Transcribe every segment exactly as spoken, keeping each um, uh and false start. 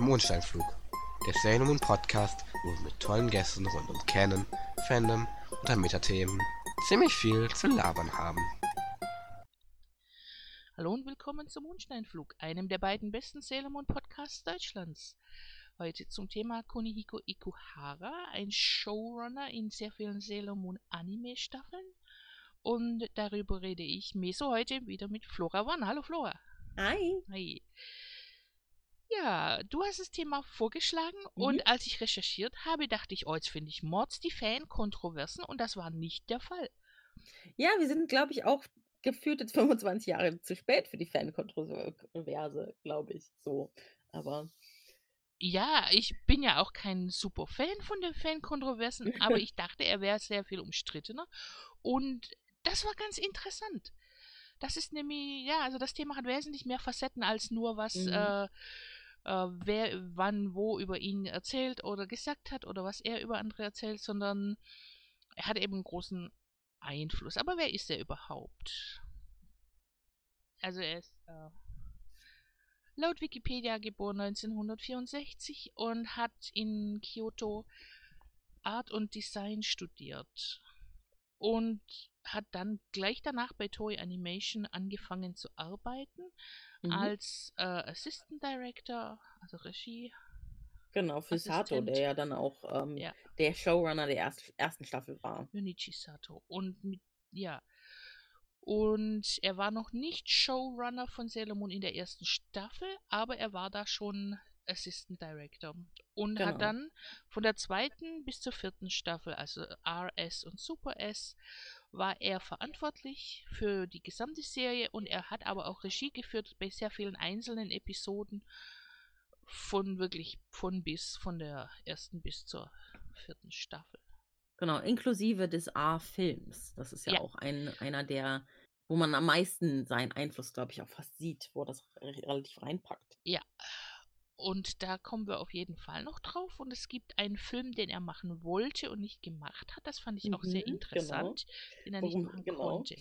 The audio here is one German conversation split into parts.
Mondsteinflug, der Sailor Moon Podcast, wo wir mit tollen Gästen rund um Canon, Fandom und Metathemen ziemlich viel zu labern haben. Hallo und willkommen zum Mondsteinflug, einem der beiden besten Sailor Moon Podcasts Deutschlands. Heute zum Thema Kunihiko Ikuhara, ein Showrunner in sehr vielen Sailor Moon Anime Staffeln. Und darüber rede ich Meso heute wieder mit Flora One. Hallo Flora. Hi. Hi. Ja, du hast das Thema vorgeschlagen Mhm. und als ich recherchiert habe, dachte ich, oh, jetzt finde ich Mords die Fan-Kontroversen und das war nicht der Fall. Ja, wir sind, glaube ich, auch gefühlt jetzt fünfundzwanzig Jahre zu spät für die Fan-Kontroverse, glaube ich, so. Aber Ja, ich bin ja auch kein super Fan von den Fan-Kontroversen, aber ich dachte, er wäre sehr viel umstrittener und das war ganz interessant. Das ist nämlich, ja, also das Thema hat wesentlich mehr Facetten als nur was, Mhm. äh, äh, wer wann wo über ihn erzählt oder gesagt hat oder was er über andere erzählt, sondern er hat eben einen großen Einfluss. Aber wer ist er überhaupt? Also er ist äh, laut Wikipedia geboren neunzehnhundertvierundsechzig und hat in Kyoto Art und Design studiert und hat dann gleich danach bei Toei Animation angefangen zu arbeiten Mhm. als äh, Assistant Director, also Regie. Genau, für Sato, Assistent. der ja dann auch ähm, Ja. der Showrunner der erst, ersten Staffel war. Junichi Sato. Und mit, ja. Und er war noch nicht Showrunner von Sailor Moon in der ersten Staffel, aber er war da schon Assistant Director. Und Genau. hat dann von der zweiten bis zur vierten Staffel, also R S und Super S, war er verantwortlich für die gesamte Serie und er hat aber auch Regie geführt bei sehr vielen einzelnen Episoden von wirklich von bis, von der ersten bis zur vierten Staffel. Genau, inklusive des A-Films. Das ist ja, Ja. auch ein, einer der, wo man am meisten seinen Einfluss, glaube ich, auch fast sieht, wo er das re- relativ reinpackt. Ja, und da kommen wir auf jeden Fall noch drauf. Und es gibt einen Film, den er machen wollte und nicht gemacht hat. Das fand ich auch sehr Mhm, interessant, den er Warum- nicht machen genau. konnte.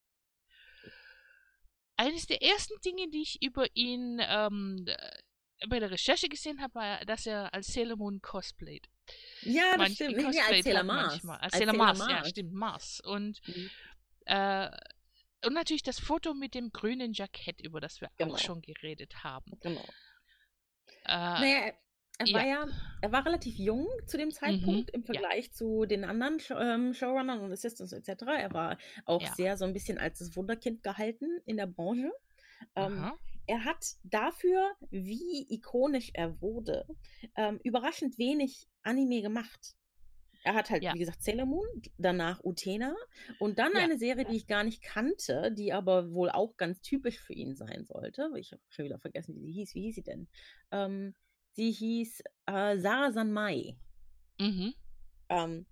Eines der ersten Dinge, die ich über ihn ähm, äh, bei der Recherche gesehen habe, war, dass er als Sailor Moon cosplayt. Ja, das Manch- stimmt. Nee, nee, als cosplayt Sailor hat Mars. manchmal. Als Als Sailor Sailor Mars, ja, Mars. stimmt, Mars. Und, Mhm. äh, und natürlich das Foto mit dem grünen Jackett, über das wir Genau. auch schon geredet haben. Genau. Äh, Naja, er, er ja. war ja, er war relativ jung zu dem Zeitpunkt im ja. Vergleich zu den anderen Show, ähm, Showrunnern und Assistants et cetera. Er war auch Ja. sehr so ein bisschen als das Wunderkind gehalten in der Branche. Ähm, Aha. er hat dafür, wie ikonisch er wurde, ähm, überraschend wenig Anime gemacht. Er hat halt, Ja. wie gesagt, Sailor Moon, danach Utena und dann Ja. eine Serie, die ich gar nicht kannte, die aber wohl auch ganz typisch für ihn sein sollte. Ich habe schon wieder vergessen, wie sie hieß. Wie hieß sie denn? Ähm, sie hieß äh, Sarah Sanmai. Mhm. Ähm,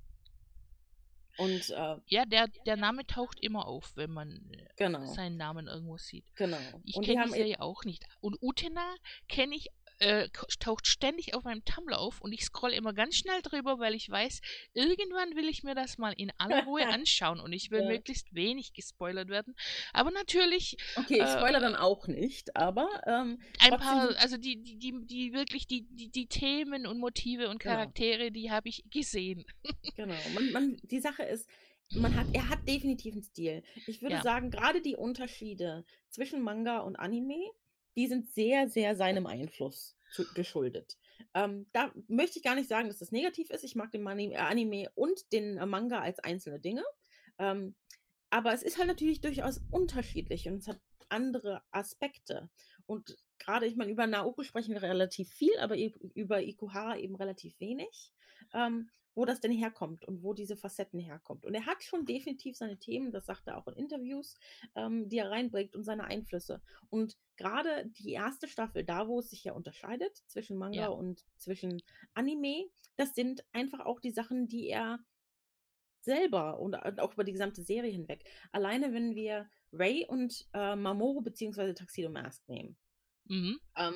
und äh, Ja, der, der Name taucht immer auf, wenn man äh, genau, seinen Namen irgendwo sieht. genau. Ich Und die kenne die haben Serie auch nicht. Und Utena kenne ich, äh, k- taucht ständig auf meinem Tumblr auf und ich scroll immer ganz schnell drüber, weil ich weiß, irgendwann will ich mir das mal in aller Ruhe anschauen und ich will Ja. möglichst wenig gespoilert werden. Aber natürlich Okay, ich äh, spoilere dann auch nicht, aber ähm, ein trotzdem paar, sind- also die, die, die, die wirklich, die, die, die Themen und Motive und Genau. Charaktere, die habe ich gesehen. Genau. Man, man, die Sache ist, man hat, er hat definitiv einen Stil. Ich würde Ja. sagen, gerade die Unterschiede zwischen Manga und Anime, die sind sehr, sehr seinem Einfluss zu, geschuldet. Ähm, da möchte ich gar nicht sagen, dass das negativ ist. Ich mag den Mani- äh, Anime und den äh, Manga als einzelne Dinge. Ähm, aber es ist halt natürlich durchaus unterschiedlich und es hat andere Aspekte. Und gerade, ich meine, über Naoko sprechen wir relativ viel, aber e- über Ikuhara eben relativ wenig. Ähm, wo das denn herkommt und wo diese Facetten herkommt. Und er hat schon definitiv seine Themen, das sagt er auch in Interviews, ähm, die er reinbringt und seine Einflüsse. Und gerade die erste Staffel, da wo es sich ja unterscheidet zwischen Manga Ja. und zwischen Anime, das sind einfach auch die Sachen, die er selber und auch über die gesamte Serie hinweg. Alleine wenn wir Ray und äh, Mamoru bzw. Tuxedo Mask nehmen. Mhm. Ähm,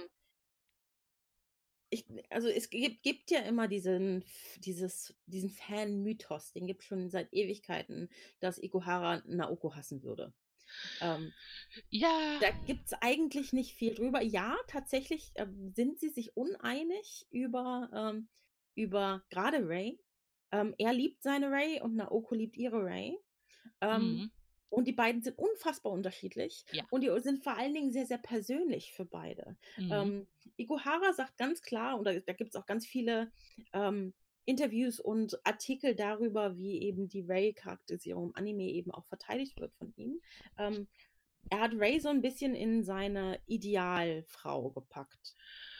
ich, also es gibt, gibt ja immer diesen, dieses, diesen Fan-Mythos, den gibt es schon seit Ewigkeiten, dass Ikuhara Naoko hassen würde. Ähm, Ja. Da gibt es eigentlich nicht viel drüber. Ja, tatsächlich ähm, sind sie sich uneinig über, ähm, über gerade Rey. Ähm, er liebt seine Rey und Naoko liebt ihre Rey. Ähm, Mhm. und die beiden sind unfassbar unterschiedlich. Ja. Und die sind vor allen Dingen sehr, sehr persönlich für beide. Mhm. Ähm, Ikuhara sagt ganz klar, und da, da gibt es auch ganz viele ähm, Interviews und Artikel darüber, wie eben die Rey-Charakterisierung im Anime eben auch verteidigt wird von ihm. Ähm, er hat Rey so ein bisschen in seine Idealfrau gepackt.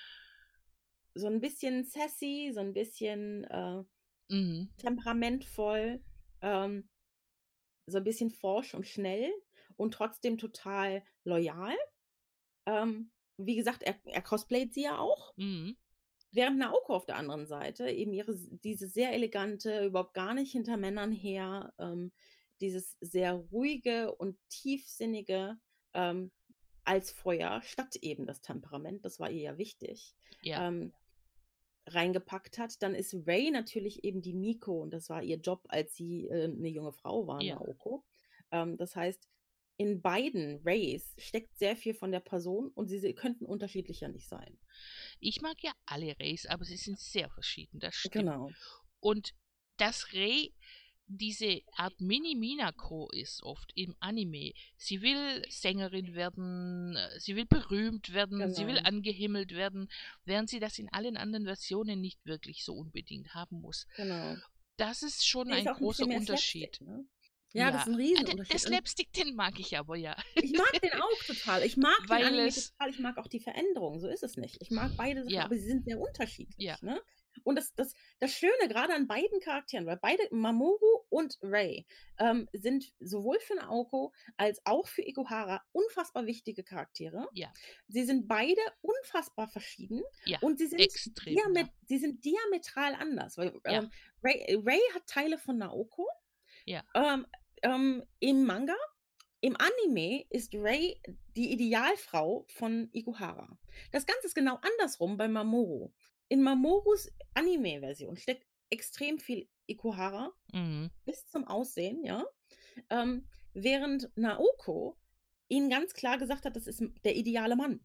So ein bisschen sassy, so ein bisschen äh, Mhm. temperamentvoll, ähm, so ein bisschen forsch und schnell und trotzdem total loyal. Ähm, wie gesagt, er, er cosplayt sie ja auch. Mhm. Während Naoko auf der anderen Seite eben ihre, diese sehr elegante, überhaupt gar nicht hinter Männern her, ähm, dieses sehr ruhige und tiefsinnige ähm, als Feuer, statt eben das Temperament, das war ihr ja wichtig, Ja. ähm, reingepackt hat. Dann ist Rey natürlich eben die Miko und das war ihr Job, als sie äh, eine junge Frau war, Ja. Naoko. Ähm, das heißt, in beiden Reys steckt sehr viel von der Person und sie, sie könnten unterschiedlicher nicht sein. Ich mag ja alle Reys, aber sie sind sehr verschieden, das stimmt. Genau. Und dass Rey diese Art Mini-Minako ist oft im Anime. Sie will Sängerin werden, äh, sie will berühmt werden, sie will Genau. angehimmelt werden, während sie das in allen anderen Versionen nicht wirklich so unbedingt haben muss. Genau. Das ist schon Sie ist ein auch ein bisschen großer mehr Unterschied. Slapstick, ne? Ja, das ist ein Ah, der, der Riesenunterschied. Und Slapstick, den mag ich aber, ja. ich mag den auch total. Ich mag den Weil Anime es, total. Ich mag auch die Veränderung. So ist es nicht. Ich mag beide Sachen, ja, aber sie sind sehr unterschiedlich. ja, Ne? Und das, das, das Schöne gerade an beiden Charakteren, weil beide, Mamoru und Rey, ähm, sind sowohl für Naoko als auch für Ikuhara unfassbar wichtige Charaktere. ja, Sie sind beide unfassbar verschieden ja, und sie sind, extrem, ja, diamet sie sind diametral anders. Weil, ja, ähm, Rey, Rey hat Teile von Naoko. ja, Ähm, ähm, Im Manga, im Anime ist Rey die Idealfrau von Ikuhara. Das Ganze ist genau andersrum bei Mamoru. In Mamorus Anime-Version steckt extrem viel Ikuhara mhm. bis zum Aussehen, ja. Ähm, während Naoko ihnen ganz klar gesagt hat, das ist der ideale Mann.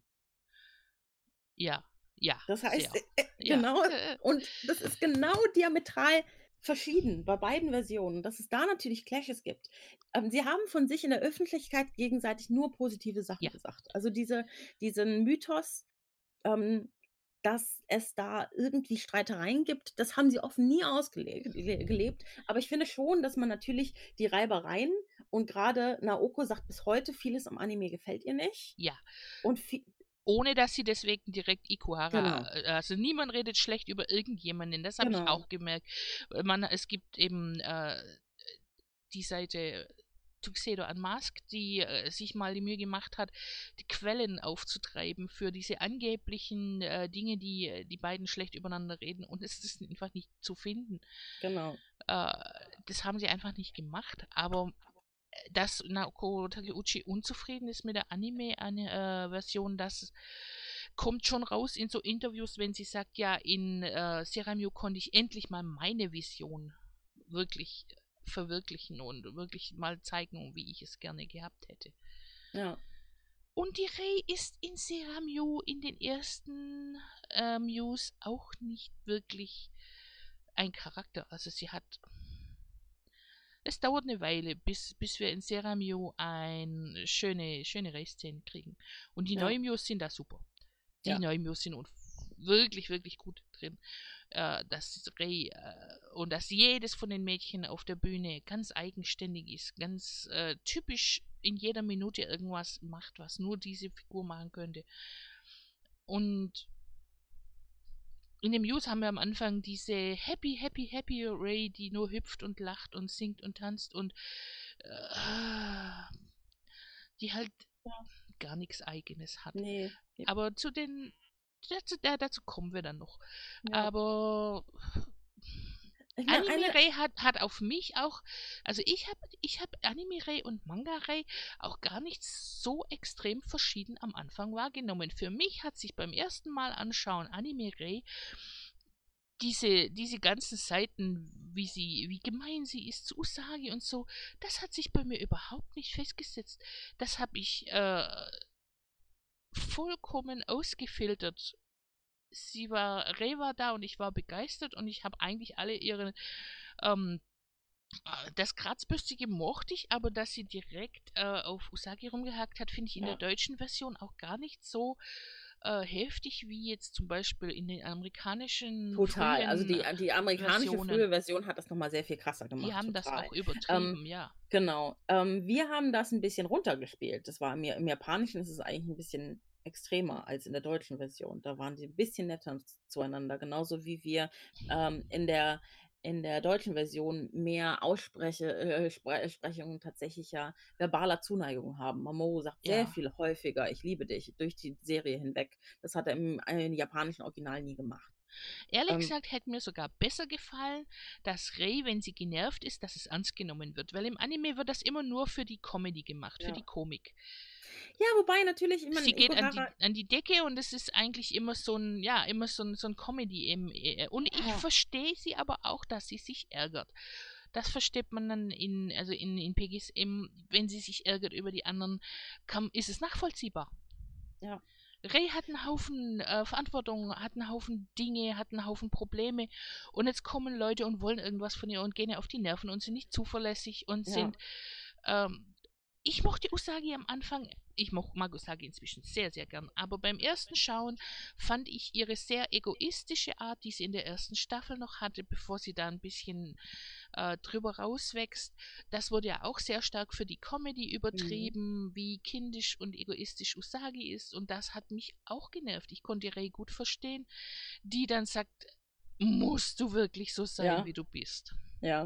Ja, ja, Das heißt, sehr. äh, Ja. genau, und das ist genau diametral verschieden bei beiden Versionen, dass es da natürlich Clashes gibt. Ähm, sie haben von sich in der Öffentlichkeit gegenseitig nur positive Sachen Ja. gesagt. Also diese, diesen Mythos, ähm, dass es da irgendwie Streitereien gibt, das haben sie offen nie ausgelebt. Aber ich finde schon, dass man natürlich die Reibereien und gerade Naoko sagt bis heute, vieles am Anime gefällt ihr nicht. Ja. Und viel, ohne dass sie deswegen direkt Ikuhara, genau. Also niemand redet schlecht über irgendjemanden, das habe Genau. ich auch gemerkt. Man, es gibt eben äh, die Seite Tuxedo Unmasked, die äh, sich mal die Mühe gemacht hat, die Quellen aufzutreiben für diese angeblichen äh, Dinge, die die beiden schlecht übereinander reden, und es ist einfach nicht zu finden. Genau. Äh, das haben sie einfach nicht gemacht, aber dass Naoko Takeuchi unzufrieden ist mit der Anime-Version, das kommt schon raus in so Interviews, wenn sie sagt, ja, in äh, Seramyo konnte ich endlich mal meine Vision wirklich verwirklichen und wirklich mal zeigen, wie ich es gerne gehabt hätte. Ja. Und die Rey ist in Seramyo in den ersten äh, Muse auch nicht wirklich ein Charakter. Also sie hat... Es dauert eine Weile, bis, bis wir in Seramyo eine schöne, schöne Rey-Szene kriegen. Und die Ja. neuen Muse sind da super. Die Ja. neuen Muse sind wirklich, wirklich gut drin. Äh, dass Rey äh, und dass jedes von den Mädchen auf der Bühne ganz eigenständig ist, ganz äh, typisch in jeder Minute irgendwas macht, was nur diese Figur machen könnte. Und in dem Muse haben wir am Anfang diese happy, happy, happy Rey, die nur hüpft und lacht und singt und tanzt und äh, die halt ja, gar nichts Eigenes hat. Nee. Aber zu den dazu, ja, dazu kommen wir dann noch. Ja. Aber Ich mein, Anime eine- Rey hat, hat auf mich auch, also ich habe ich hab Anime Rey und Manga Rey auch gar nicht so extrem verschieden am Anfang wahrgenommen. Für mich hat sich beim ersten Mal anschauen Anime Rey diese, diese ganzen Seiten, wie sie, wie gemein sie ist zu Usagi und so, das hat sich bei mir überhaupt nicht festgesetzt. Das habe ich äh, vollkommen ausgefiltert. Sie war, Rei war da und ich war begeistert und ich habe eigentlich alle ihre, ähm, das Kratzbürstige mochte ich, aber dass sie direkt äh, auf Usagi rumgehackt hat, finde ich in Ja. der deutschen Version auch gar nicht so äh, heftig wie jetzt zum Beispiel in den amerikanischen Total. frühen Also die, die amerikanische Versionen. frühe Version hat das nochmal sehr viel krasser gemacht. Die haben das total. auch übertrieben, Ähm, ja. Genau. Ähm, wir haben das ein bisschen runtergespielt. Das war im, im Japanischen ist es eigentlich ein bisschen extremer als in der deutschen Version. Da waren sie ein bisschen netter zueinander. Genauso wie wir ähm, in der in der deutschen Version mehr Ausspreche, äh, Spre Sprechungen tatsächlicher verbaler Zuneigung haben. Mamoru sagt sehr Ja. viel häufiger, ich liebe dich, durch die Serie hinweg. Das hat er im, im japanischen Original nie gemacht. Ehrlich Ähm, gesagt hätte mir sogar besser gefallen, dass Rei, wenn sie genervt ist, dass es ernst genommen wird. Weil im Anime wird das immer nur für die Comedy gemacht, Ja. für die Komik. Ja, wobei natürlich, ich meine, Sie geht an Ikuhara, die, an die Decke und es ist eigentlich immer so ein, ja, immer so ein, so ein Comedy eben. äh, Und ich Ja. verstehe sie aber auch, dass sie sich ärgert. Das versteht man dann in, also in, in P G S M, wenn sie sich ärgert über die anderen, kann, ist es nachvollziehbar. Ja. Rei hat einen Haufen äh, Verantwortung, hat einen Haufen Dinge, hat einen Haufen Probleme und jetzt kommen Leute und wollen irgendwas von ihr und gehen ihr auf die Nerven und sind nicht zuverlässig und Ja. sind ähm, ich mochte Usagi am Anfang, ich mo- mag Usagi inzwischen sehr, sehr gern, aber beim ersten Schauen fand ich ihre sehr egoistische Art, die sie in der ersten Staffel noch hatte, bevor sie da ein bisschen äh, drüber rauswächst, das wurde ja auch sehr stark für die Comedy übertrieben, wie kindisch und egoistisch Usagi ist und das hat mich auch genervt. Ich konnte Rei gut verstehen, die dann sagt, musst du wirklich so sein, Ja. wie du bist. Ja.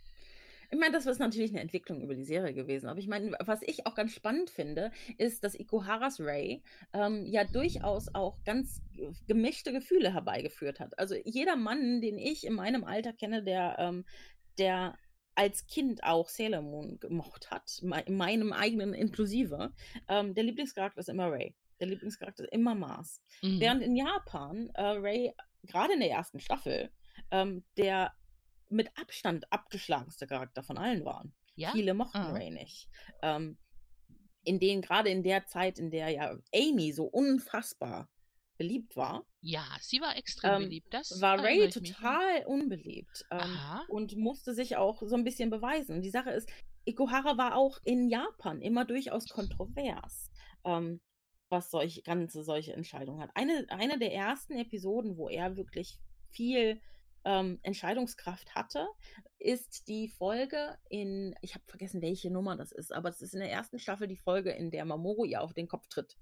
Ich meine, das ist natürlich eine Entwicklung über die Serie gewesen. Aber ich meine, was ich auch ganz spannend finde, ist, dass Ikuharas Rei ähm, ja durchaus auch ganz gemischte Gefühle herbeigeführt hat. Also jeder Mann, den ich in meinem Alter kenne, der, ähm, der als Kind auch Sailor Moon gemocht hat, me in meinem eigenen inklusive, ähm, der Lieblingscharakter ist immer Rei. Der Lieblingscharakter ist immer Mars. Mhm. Während in Japan äh, Rei, gerade in der ersten Staffel, ähm, der mit Abstand abgeschlagenste Charakter von allen waren. Ja? Viele mochten Ah. Rei nicht. Ähm, in denen, gerade in der Zeit, in der ja Amy so unfassbar beliebt war, Ja, sie war extrem ähm, beliebt. Das war erinnere Rei ich mich, ja. total unbeliebt ähm, Aha. und musste sich auch so ein bisschen beweisen. Und die Sache ist, Ikuhara war auch in Japan immer durchaus kontrovers, ähm, was solch, ganze solche Entscheidungen hat. Eine, eine der ersten Episoden, wo er wirklich viel ähm, Entscheidungskraft hatte, ist die Folge in, ich habe vergessen, welche Nummer das ist, aber es ist in der ersten Staffel die Folge, in der Mamoru ihr auf den Kopf tritt.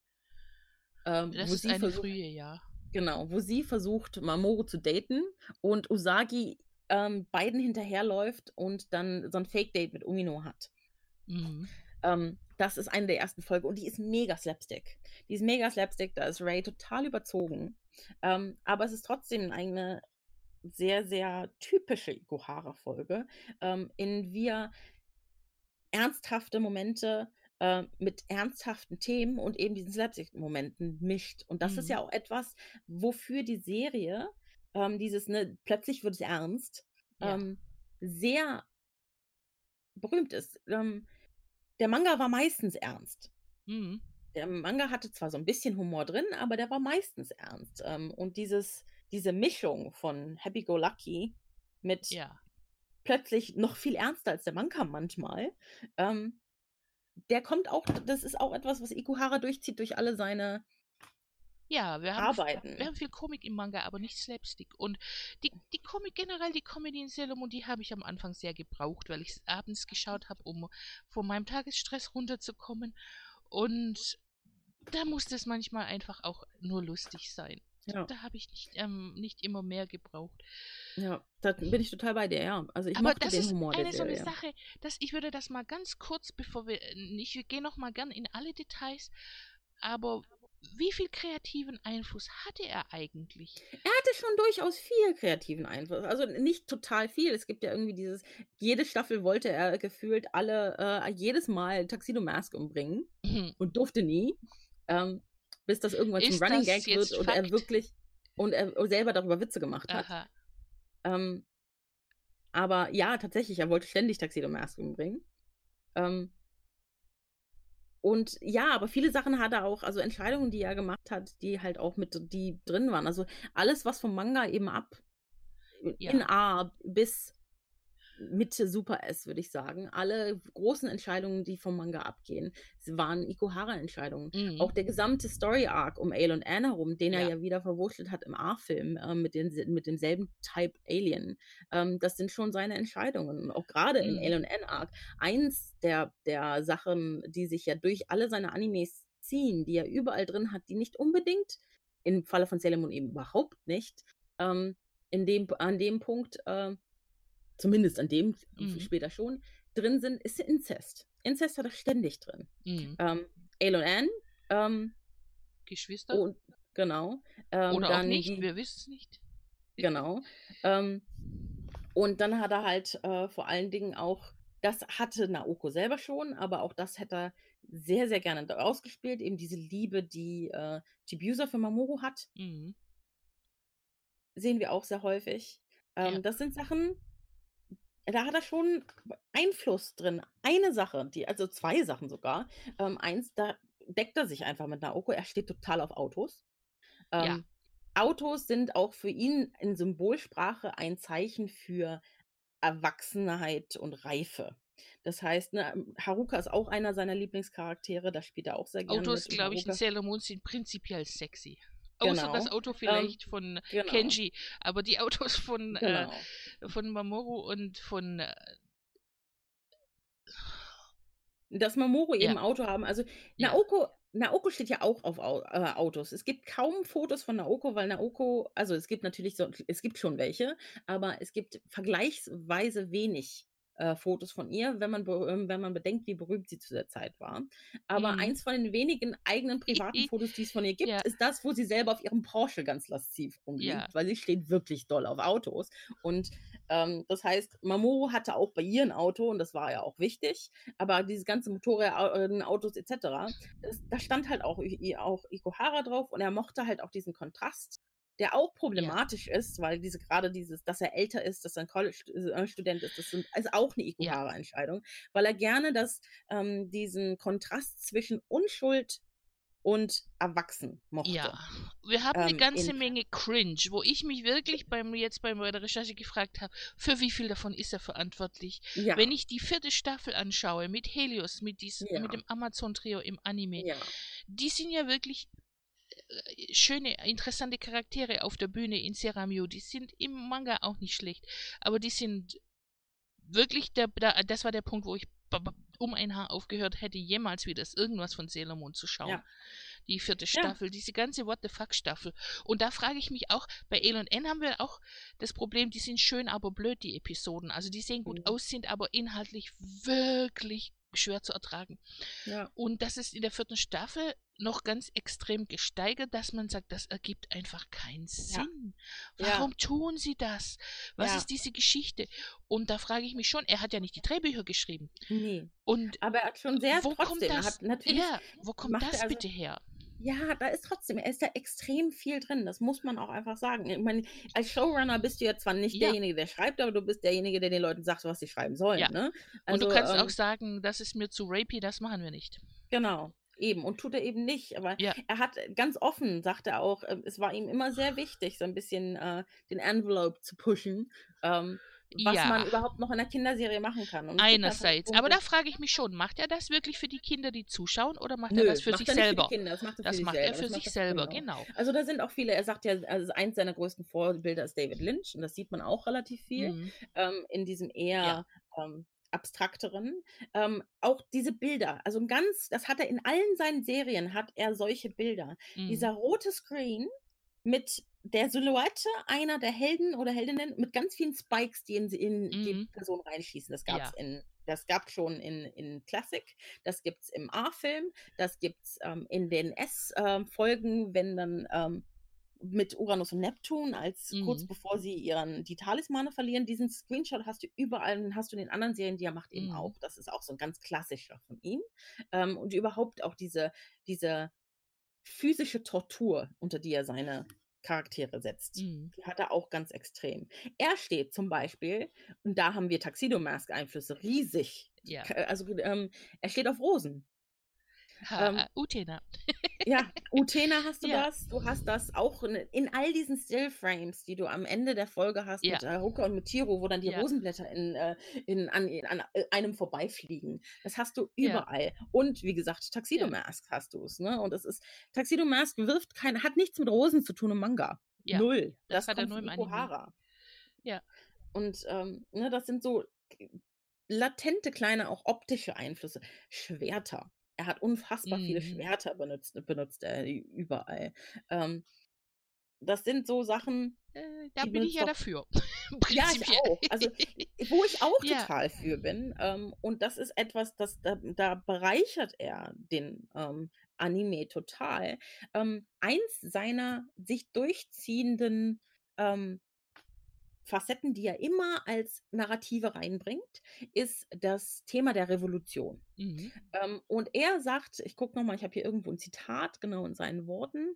Ähm, Das wo ist sie eine versucht, frühe, ja. Genau, wo sie versucht, Mamoru zu daten und Usagi ähm, beiden hinterherläuft und dann so ein Fake-Date mit Umino hat. Mhm. Ähm, das ist eine der ersten Folgen und die ist mega Slapstick. Die ist mega Slapstick, da ist Rei total überzogen. Ähm, aber es ist trotzdem eine sehr, sehr typische Ikuhara-Folge, ähm, in wir ernsthafte Momente äh, mit ernsthaften Themen und eben diesen Slapstick-Momenten mischt. Und das Mhm. ist ja auch etwas, wofür die Serie, ähm, dieses, ne, plötzlich wird es ernst, Ja. ähm, sehr berühmt ist. Ähm, der Manga war meistens ernst. Mhm. Der Manga hatte zwar so ein bisschen Humor drin, aber der war meistens ernst. Ähm, und dieses, diese Mischung von Happy-Go-Lucky mit Ja. plötzlich noch viel ernster als der Manga manchmal, ähm, der kommt auch, das ist auch etwas, was Ikuhara durchzieht durch alle seine Ja, wir haben, Arbeiten. wir haben viel Komik im Manga, aber nicht Slapstick. Und die, die Komik, generell die Comedy in Sailor Moon, die habe ich am Anfang sehr gebraucht, weil ich es abends geschaut habe, um von meinem Tagesstress runterzukommen. Und da musste es manchmal einfach auch nur lustig sein. Ja. Da habe ich nicht, ähm, nicht immer mehr gebraucht. Ja, da bin ich total bei dir, ja. Also ich Aber mochte das den ist Humor der eine so eine Serie. Sache, dass ich würde das mal ganz kurz, bevor wir, ich gehe noch mal gern in alle Details, aber wie viel kreativen Einfluss hatte er eigentlich? Er hatte schon durchaus viel kreativen Einfluss. Also nicht total viel. Es gibt ja irgendwie dieses, jede Staffel wollte er gefühlt alle, äh, jedes Mal Tuxedo Mask umbringen und durfte nie. Ähm, bis das irgendwann Ist zum Running das Gag jetzt wird und er Fakt? wirklich. und er selber darüber Witze gemacht hat. Aha. Ähm, aber ja, tatsächlich, er wollte ständig Tuxedo Mask umbringen. Ähm, und ja, aber viele Sachen hat er auch, also Entscheidungen, die er gemacht hat, die halt auch mit, die drin waren. Also alles, was vom Manga eben ab in Ja. A bis Mitte Super S, würde ich sagen. Alle großen Entscheidungen, die vom Manga abgehen, waren Ikuhara-Entscheidungen. Mhm. Auch der gesamte Story-Arc um Ale und Anne herum, den er Ja. ja wieder verwurschtelt hat im A-Film äh, mit, den, mit demselben Type Alien, ähm, das sind schon seine Entscheidungen. Und auch gerade im Mhm. Ale und Anne-Arc. Eins der, der Sachen, die sich ja durch alle seine Animes ziehen, die er überall drin hat, die nicht unbedingt, im Falle von Sailor Moon eben überhaupt nicht, ähm, in dem, an dem Punkt, äh, zumindest an dem, Mhm. später schon, drin sind, ist Inzest. Inzest hat er ständig drin. Mhm. Ähm, Ale und Anne, ähm, Geschwister? und genau. Ähm, Oder auch dann nicht, die, wir wissen es nicht. genau. Ähm, und dann hat er halt äh, vor allen Dingen auch, das hatte Naoko selber schon, aber auch das hätte er sehr, sehr gerne ausgespielt, eben diese Liebe, die äh, Chibiusa für Mamoru hat, Mhm. sehen wir auch sehr häufig. Ähm, Ja. Das sind Sachen, da hat er schon Einfluss drin. Eine Sache, die, also zwei Sachen sogar. Ähm, eins, da deckt er sich einfach mit Naoko. Er steht total auf Autos. Ähm, Ja. Autos sind auch für ihn in Symbolsprache ein Zeichen für Erwachsenheit und Reife. Das heißt, ne, Haruka ist auch einer seiner Lieblingscharaktere, da spielt er auch sehr gerne Autos, mit. Und glaube ich, in Haruka, Sailor Moon sind prinzipiell sexy. Außer das genau. Auto Ähm, vielleicht von genau. Kenji, aber die Autos von, äh, Genau. von Mamoru und von äh, Dass Mamoru ja, eben Auto haben. Also ja, Naoko, Naoko steht ja auch auf Au äh, Autos. Es gibt kaum Fotos von Naoko, weil Naoko, also es gibt natürlich so, es gibt schon welche, aber es gibt vergleichsweise wenig äh, Fotos von ihr, wenn man, be- ähm, wenn man bedenkt, wie berühmt sie zu der Zeit war. Aber mhm. eins von den wenigen eigenen privaten Fotos, die es von ihr gibt, Ja. ist das, wo sie selber auf ihrem Porsche ganz lasziv rumliegt, Ja. weil sie steht wirklich doll auf Autos. Und ähm, das heißt, Mamoru hatte auch bei ihr ein Auto und das war ja auch wichtig, aber dieses ganze Motorräder, Autos et cetera, das, da stand halt auch, I- auch Ikuhara drauf und er mochte halt auch diesen Kontrast, der auch problematisch ist, weil diese gerade dieses, dass er älter ist, dass er ein College-Student ist, das sind, ist auch eine Ja. Ikuhara-Entscheidung, weil er gerne das, ähm, diesen Kontrast zwischen Unschuld und Erwachsen mochte. Ja, wir haben eine Ähm, ganze in, Menge Cringe, wo ich mich wirklich beim jetzt bei der Recherche gefragt habe, für wie viel davon ist er verantwortlich? ja, Wenn ich die vierte Staffel anschaue mit Helios, mit diesem, Ja. mit dem Amazon-Trio im Anime, ja, die sind ja wirklich äh, schöne, interessante Charaktere auf der Bühne in Seramio. Die sind im Manga auch nicht schlecht, aber die sind wirklich der, der das war der Punkt, wo ich b- b- um ein Haar aufgehört hätte, jemals wieder irgendwas von Sailor Moon zu schauen. ja, Die vierte Ja. Staffel, diese ganze What the fuck Staffel. Und da frage ich mich auch, bei Ale und N haben wir auch das Problem, die sind schön, aber blöd, die Episoden. Also die sehen gut Mhm. aus, sind aber inhaltlich wirklich schwer zu ertragen. ja. Und das ist in der vierten Staffel noch ganz extrem gesteigert, dass man sagt, das ergibt einfach keinen Sinn. Ja. Warum tun sie das? Was Ja. ist diese Geschichte? Und da frage ich mich schon, er hat ja nicht die Drehbücher geschrieben. Nee. Und Aber er hat schon sehr wo trotzdem, kommt er das? hat natürlich, Ja, wo kommt macht das er also- bitte her? ja, da ist trotzdem, er ist da extrem viel drin, das muss man auch einfach sagen. Ich meine, als Showrunner bist du ja zwar nicht Ja. derjenige, der schreibt, aber du bist derjenige, der den Leuten sagt, was sie schreiben sollen, Ja. ne? Und du Also, kannst ähm, auch sagen, das ist mir zu rapey, das machen wir nicht. Genau, eben. Und tut er eben nicht. Aber Ja. er hat ganz offen, sagt er auch, äh, es war ihm immer sehr wichtig, so ein bisschen äh, den Envelope zu pushen, ähm, was Ja. man überhaupt noch in der Kinderserie machen kann. Und es gibt einfach Einerseits. Punkte- Aber da frage ich mich schon, macht er das wirklich für die Kinder, die zuschauen, oder macht Nö, er das für macht sich er nicht selber? Für die Kinder, das macht er Das für sich macht selber. er für das sich macht selber, genau. genau. Also da sind auch viele, er sagt ja, also eins seiner größten Vorbilder ist David Lynch und das sieht man auch relativ viel Mhm. ähm, in diesem eher Ja. ähm, abstrakteren. Ähm, auch diese Bilder, also ein ganz, das hat er in allen seinen Serien, hat er solche Bilder. Mhm. Dieser rote Screen mit der Silhouette einer der Helden oder Heldinnen mit ganz vielen Spikes, die in, in die Mhm. Person reinschießen. Das gab's Ja. in das gab schon in, in Classic, das gibt's im A-Film, das gibt's ähm, in den S-Folgen, wenn dann ähm, mit Uranus und Neptun, als Mhm. kurz bevor sie ihren die Talismane verlieren. Diesen Screenshot hast du überall, und hast du in den anderen Serien, die er macht, eben Mhm. auch. Das ist auch so ein ganz klassischer von ihm. Ähm, und überhaupt auch diese, diese physische Tortur, unter die er seine Charaktere setzt. Mhm. Die hat er auch ganz extrem. Er steht zum Beispiel, und da haben wir Tuxedo Mask-Einflüsse riesig. Ja. K- Also ähm, er steht auf Rosen. Ha, Ähm, äh, Utena. Ja, Utena hast du Ja. das. Du hast das auch in, in all diesen Stillframes, die du am Ende der Folge hast Ja. mit äh, Hooker und mit Tiro, wo dann die Ja. Rosenblätter in, äh, in, an, in, an äh, einem vorbeifliegen. Das hast du Ja. überall. Und wie gesagt, Tuxedo Ja. Mask hast du es. Ne? Und es ist, Tuxedo Mask wirft kein, hat nichts mit Rosen zu tun im Manga. Ja, Null. das Das, hat er kommt nur von im Anime. Ikuhara. Ja. Und ähm, ne, das sind so latente kleine, auch optische Einflüsse. Schwerter. Er hat unfassbar viele Mhm. Schwerter benutzt, benutzt er überall. Ähm, das sind so Sachen, Äh, da die bin ich benutzt ja doch. dafür. Ja, ich Prinzipiell. auch. Also, wo ich auch Ja. total für bin. Ähm, und das ist etwas, das da, da bereichert er den ähm, Anime total. Ähm, eins seiner sich durchziehenden ähm, Facetten, die er immer als Narrative reinbringt, ist das Thema der Revolution. Mhm. Ähm, und er sagt, ich gucke nochmal, ich habe hier irgendwo ein Zitat, genau in seinen Worten.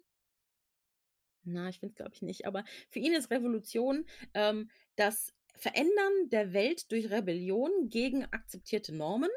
Na, ich finde es, glaube ich, nicht. Aber für ihn ist Revolution ähm, das Verändern der Welt durch Rebellion gegen akzeptierte Normen,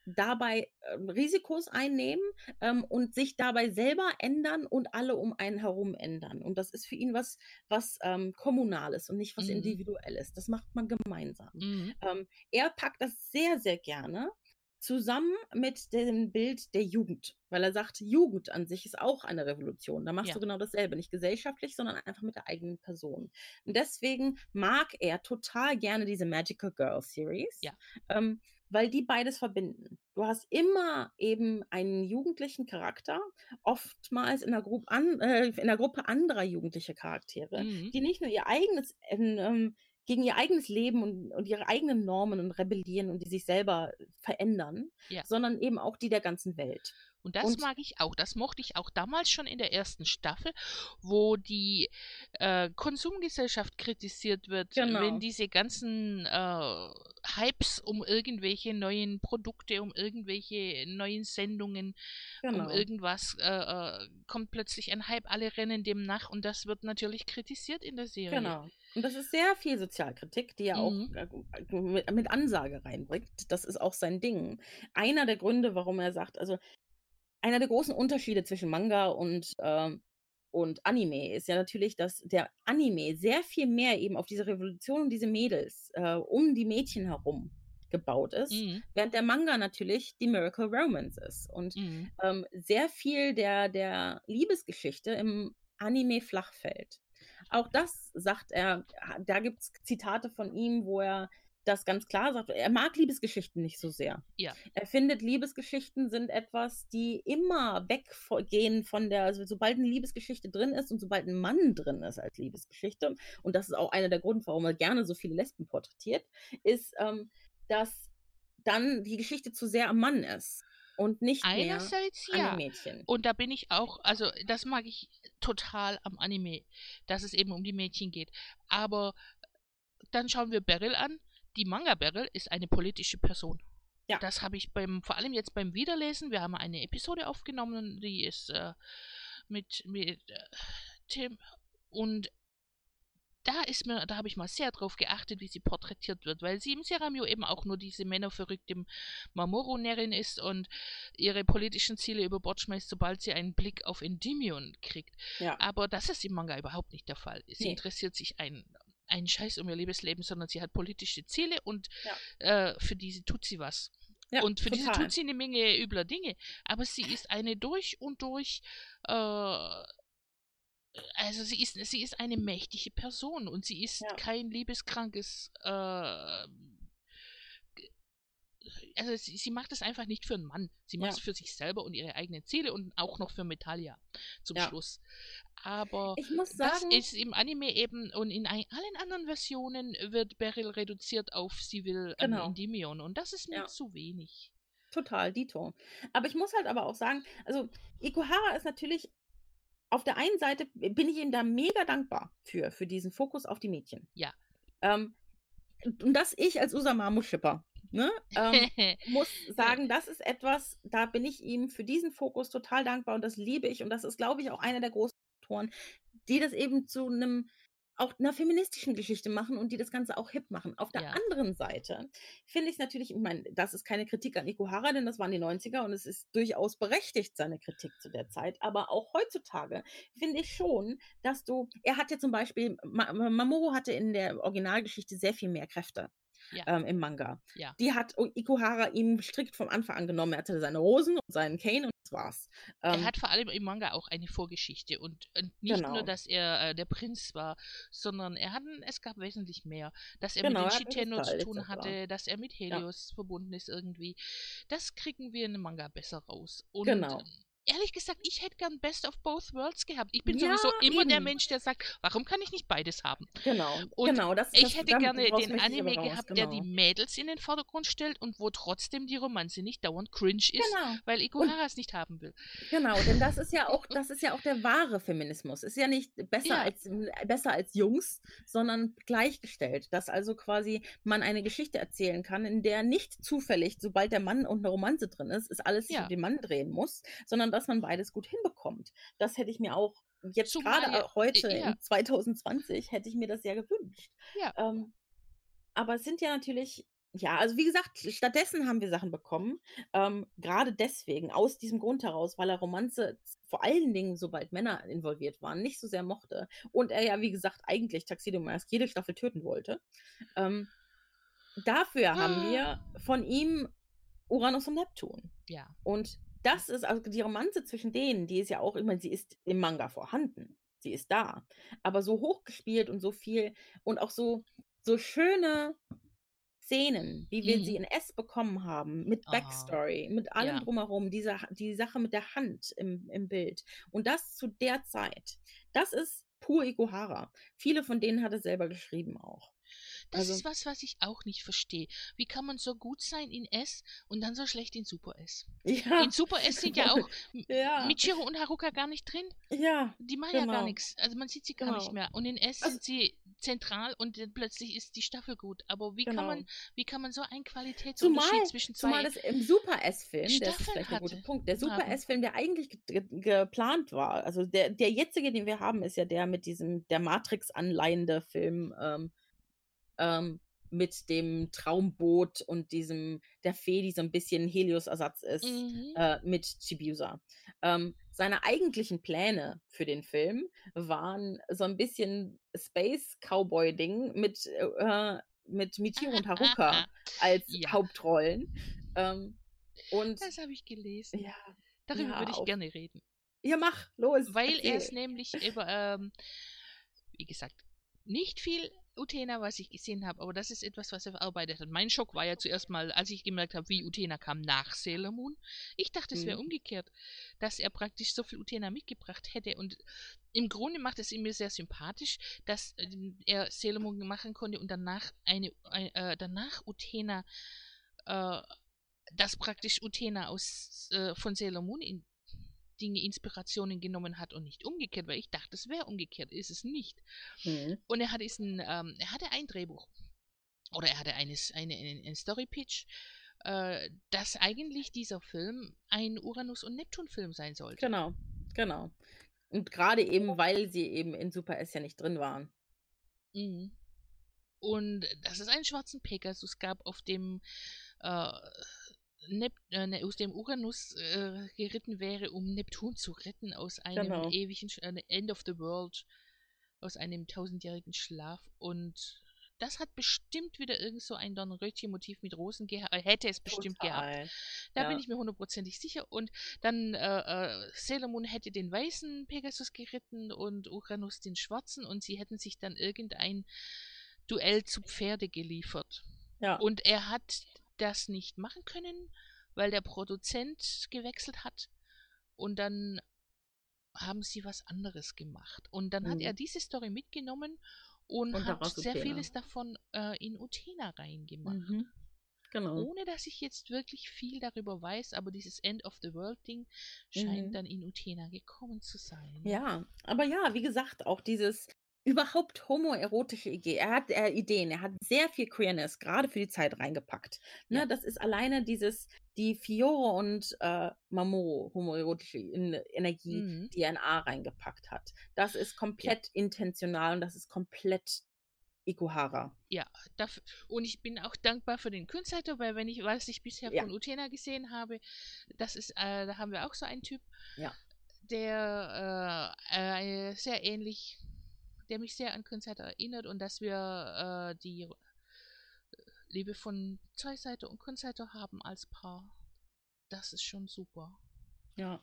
dabei ähm, Risikos einnehmen ähm, und sich dabei selber ändern und alle um einen herum ändern. Und das ist für ihn was, was ähm, Kommunales und nicht was Mhm. Individuelles. Das macht man gemeinsam. Mhm. Ähm, er packt das sehr, sehr gerne zusammen mit dem Bild der Jugend, weil er sagt, Jugend an sich ist auch eine Revolution. Da machst Ja. du genau dasselbe, nicht gesellschaftlich, sondern einfach mit der eigenen Person. Und deswegen mag er total gerne diese Magical Girl Series, Ja. ähm, weil die beides verbinden. Du hast immer eben einen jugendlichen Charakter, oftmals in der, Gru an, äh, in der Gruppe anderer jugendlicher Charaktere, Mhm. die nicht nur ihr eigenes ähm, gegen ihr eigenes Leben und, und ihre eigenen Normen und rebellieren und die sich selber verändern, Ja. sondern eben auch die der ganzen Welt. Und das Und mag ich auch. Das mochte ich auch damals schon in der ersten Staffel, wo die äh, Konsumgesellschaft kritisiert wird, wenn genau, diese ganzen äh, Hypes um irgendwelche neuen Produkte, um irgendwelche neuen Sendungen, um genau, irgendwas, äh, äh, kommt plötzlich ein Hype, alle rennen dem nach und das wird natürlich kritisiert in der Serie. genau. Und das ist sehr viel Sozialkritik, die er auch Mhm. äh, mit, mit Ansage reinbringt. Das ist auch sein Ding. Einer der Gründe, warum er sagt, also einer der großen Unterschiede zwischen Manga und, ähm, und Anime ist ja natürlich, dass der Anime sehr viel mehr eben auf diese Revolution und diese Mädels äh, um die Mädchen herum gebaut ist, Mhm. während der Manga natürlich die Miracle Romance ist. Und Mhm. ähm, sehr viel der, der Liebesgeschichte im Anime flach fällt. Auch das sagt er, da gibt es Zitate von ihm, wo er das ganz klar sagt. Er mag Liebesgeschichten nicht so sehr. Ja. Er findet, Liebesgeschichten sind etwas, die immer weggehen von der, also sobald eine Liebesgeschichte drin ist und sobald ein Mann drin ist als Liebesgeschichte, und das ist auch einer der Gründe, warum er gerne so viele Lesben porträtiert, ist, ähm, dass dann die Geschichte zu sehr am Mann ist und nicht mehr Einerseits an ja. den Mädchen. Und da bin ich auch, also das mag ich total am Anime, dass es eben um die Mädchen geht. Aber dann schauen wir Beryl an. Die Manga Beryl ist eine politische Person. Ja. Das habe ich beim, vor allem jetzt beim Wiederlesen, wir haben eine Episode aufgenommen, die ist äh, mit, mit äh, Tim und da ist mir, da habe ich mal sehr drauf geachtet, wie sie porträtiert wird, weil sie im Seramyo eben auch nur diese männerverrückte Mamoru-Nerin ist und ihre politischen Ziele über Bord schmeißt, sobald sie einen Blick auf Endymion kriegt. Ja. Aber das ist im Manga überhaupt nicht der Fall. Sie Nee. interessiert sich ein, einen Scheiß um ihr Liebesleben, sondern sie hat politische Ziele und Ja. äh, für diese tut sie was. Ja, und für diese total. tut sie eine Menge übler Dinge. Aber sie ist eine durch und durch äh, also sie ist, sie ist eine mächtige Person und sie ist Ja. kein liebeskrankes, äh, also sie, sie macht es einfach nicht für einen Mann. Sie macht Ja. es für sich selber und ihre eigenen Ziele und auch noch für Metalia zum Ja. Schluss. Aber Ich muss das sagen, ist im Anime eben und in ein, allen anderen Versionen wird Beryl reduziert auf sie will an Genau. Endymion und das ist mir Ja. zu wenig. total, Dito. Aber ich muss halt aber auch sagen, also Ikuhara ist natürlich, auf der einen Seite bin ich ihm da mega dankbar für, für diesen Fokus auf die Mädchen. Ja. Ähm, und das ich als Usamamu-Shipper, ne, ähm, muss sagen, das ist etwas, da bin ich ihm für diesen Fokus total dankbar und das liebe ich und das ist, glaube ich, auch einer der großen Faktoren, die das eben zu einem auch einer feministischen Geschichte machen und die das Ganze auch hip machen. Auf der Ja. anderen Seite finde ich es natürlich, ich meine, das ist keine Kritik an Ikuhara, denn das waren die neunziger und es ist durchaus berechtigt, seine Kritik zu der Zeit. Aber auch heutzutage finde ich schon, dass du, er hat ja zum Beispiel, Ma Mamoru hatte in der Originalgeschichte sehr viel mehr Kräfte. Ja. Ähm, im Manga. Ja. Die hat Ikuhara ihm strikt vom Anfang an genommen. Er hatte seine Rosen und seinen Cane und das war's. Er Ähm, hat vor allem im Manga auch eine Vorgeschichte und, und nicht Genau. nur, dass er äh, der Prinz war, sondern er hat, es gab wesentlich mehr. Dass er Genau, mit er den hat Shitenno zu Kristall, tun et cetera. hatte, dass er mit Helios verbunden ist irgendwie. Das kriegen wir in dem Manga besser raus. Und Genau. ehrlich gesagt, ich hätte gern Best of Both Worlds gehabt. Ich bin Ja, sowieso immer der eben. Mensch, der sagt, warum kann ich nicht beides haben? Genau, Und genau. Das, ich das, hätte dann- gerne daraus den möchte ich aber Anime raus, gehabt, der die genau. Mädels in den Vordergrund stellt und wo trotzdem die Romanze nicht dauernd cringe ist, Genau. weil Ikuhara es nicht haben will. Genau, denn das ist ja auch, das ist ja auch der wahre Feminismus. Ist ja nicht besser Ja. als besser als Jungs, sondern gleichgestellt. Dass also quasi man eine Geschichte erzählen kann, in der nicht zufällig, sobald der Mann und eine Romanze drin ist, ist alles sich Ja. um den Mann drehen muss, sondern dass man beides gut hinbekommt. Das hätte ich mir auch jetzt Zumal gerade ja- auch heute ja. in zwanzig zwanzig hätte ich mir das ja gewünscht. Ja. Ähm, aber es sind ja natürlich, ja, also wie gesagt, stattdessen haben wir Sachen bekommen, ähm, gerade deswegen, aus diesem Grund heraus, weil er Romanze vor allen Dingen, sobald Männer involviert waren, nicht so sehr mochte und er ja, wie gesagt, eigentlich Tuxedo Mask jede Staffel töten wollte. Ähm, dafür haben wir von ihm Uranus und Neptun. Ja. Und das ist, also die Romanze zwischen denen, die ist ja auch immer, sie ist im Manga vorhanden. Sie ist da. Aber so hochgespielt und so viel und auch so, so schöne Szenen, wie wir Mhm. sie in S bekommen haben, mit Ah, Backstory, mit allem ja. drumherum, diese, die Sache mit der Hand im, im Bild. Und das zu der Zeit, das ist pur Ikuhara. Viele von denen hat er selber geschrieben auch. Das Also- ist was, was ich auch nicht verstehe. Wie kann man so gut sein in S und dann so schlecht in Super S? Ja, In Super S sind ja auch M- ja, Michiru und Haruka gar nicht drin. ja, Die machen ja gar Genau. nichts. Also man sieht sie gar nicht Genau. mehr. Und in S Also- sind sie zentral und dann plötzlich ist die Staffel gut. Aber wie kann Genau. man, wie kann man so einen Qualitätsunterschied Zumal, zwischen zumal zwei das im Super S-Film, das ist Staffeln vielleicht ein guter hatte. Punkt, der Super haben? S-Film, der eigentlich ge ge geplant war, also der, der jetzige, den wir haben, ist ja der mit diesem, der Matrix anleihende Film, ähm, ähm, mit dem Traumboot und diesem, der Fee, die so ein bisschen Helios-Ersatz ist, Mhm. äh, mit Chibiusa. Ähm, seine eigentlichen Pläne für den Film waren so ein bisschen Space-Cowboy-Ding mit, äh, mit Michiru und Haruka als Ja. Hauptrollen. Ähm, und Das habe ich gelesen. ja, Darüber ja, würde ich auf- gerne reden. ja, mach, los. Weil er erzähl. es nämlich über, ähm, wie gesagt, nicht viel Utena, was ich gesehen habe, aber das ist etwas, was er verarbeitet hat. Mein Schock war ja zuerst mal, als ich gemerkt habe, wie Utena kam nach Sailor Moon. Ich dachte, es wäre Mhm. umgekehrt, dass er praktisch so viel Utena mitgebracht hätte. Und im Grunde macht es ihn mir sehr sympathisch, dass ähm, er Sailor Moon machen konnte und danach eine, ein, äh, danach Utena, äh, dass praktisch Utena aus äh, von Sailor Moon in Dinge, Inspirationen genommen hat und nicht umgekehrt, weil ich dachte, es wäre umgekehrt, ist es nicht. Mhm. Und er hatte, diesen, ähm, er hatte ein Drehbuch oder er hatte eines, eine, einen, einen Story-Pitch, äh, dass eigentlich dieser Film ein Uranus- und Neptun-Film sein sollte. Genau, genau. Und gerade eben, weil sie eben in Super S ja nicht drin waren. Mhm. Und dass es einen schwarzen Pegasus gab, auf dem äh, Nep äh, ne, aus dem Uranus äh, geritten wäre, um Neptun zu retten aus einem Genau. ewigen Sch äh, End of the World, aus einem tausendjährigen Schlaf. Und das hat bestimmt wieder irgend so ein Dornröschen-Motiv mit Rosen gehabt, äh, hätte es bestimmt gehabt. Total. Da Ja. bin ich mir hundertprozentig sicher. Und dann äh, äh, Sailor Moon hätte den weißen Pegasus geritten und Uranus den schwarzen und sie hätten sich dann irgendein Duell zu Pferde geliefert. Ja. Und er hat das nicht machen können, weil der Produzent gewechselt hat. Und dann haben sie was anderes gemacht. Und dann hat Mhm. er diese Story mitgenommen und, Und hat daraus sehr Utena. vieles davon äh, in Utena reingemacht. Mhm. Genau. Ohne dass ich jetzt wirklich viel darüber weiß, aber dieses End of the World Ding scheint Mhm. dann in Utena gekommen zu sein. Ja, aber ja, wie gesagt, auch dieses, überhaupt homoerotische Ige er hat, äh, Ideen. Er hat sehr viel Queerness gerade für die Zeit reingepackt, Ja. ne? Das ist alleine dieses die Fiore und, äh, Mamoru homoerotische En Energie, Mhm. die er in A reingepackt hat. Das ist Ja. komplett intentional und das ist komplett Ikuhara. Ja, daf und ich bin auch dankbar für den Kunstseiter, weil wenn ich was ich bisher Ja. von Utena gesehen habe, das ist, äh da haben wir auch so einen Typ, Ja. der, äh, äh, sehr ähnlich der mich sehr an Kunstseiter erinnert und dass wir, äh, die Liebe von Zollseiter und Kunstseiter haben als Paar. Das ist schon super. Ja.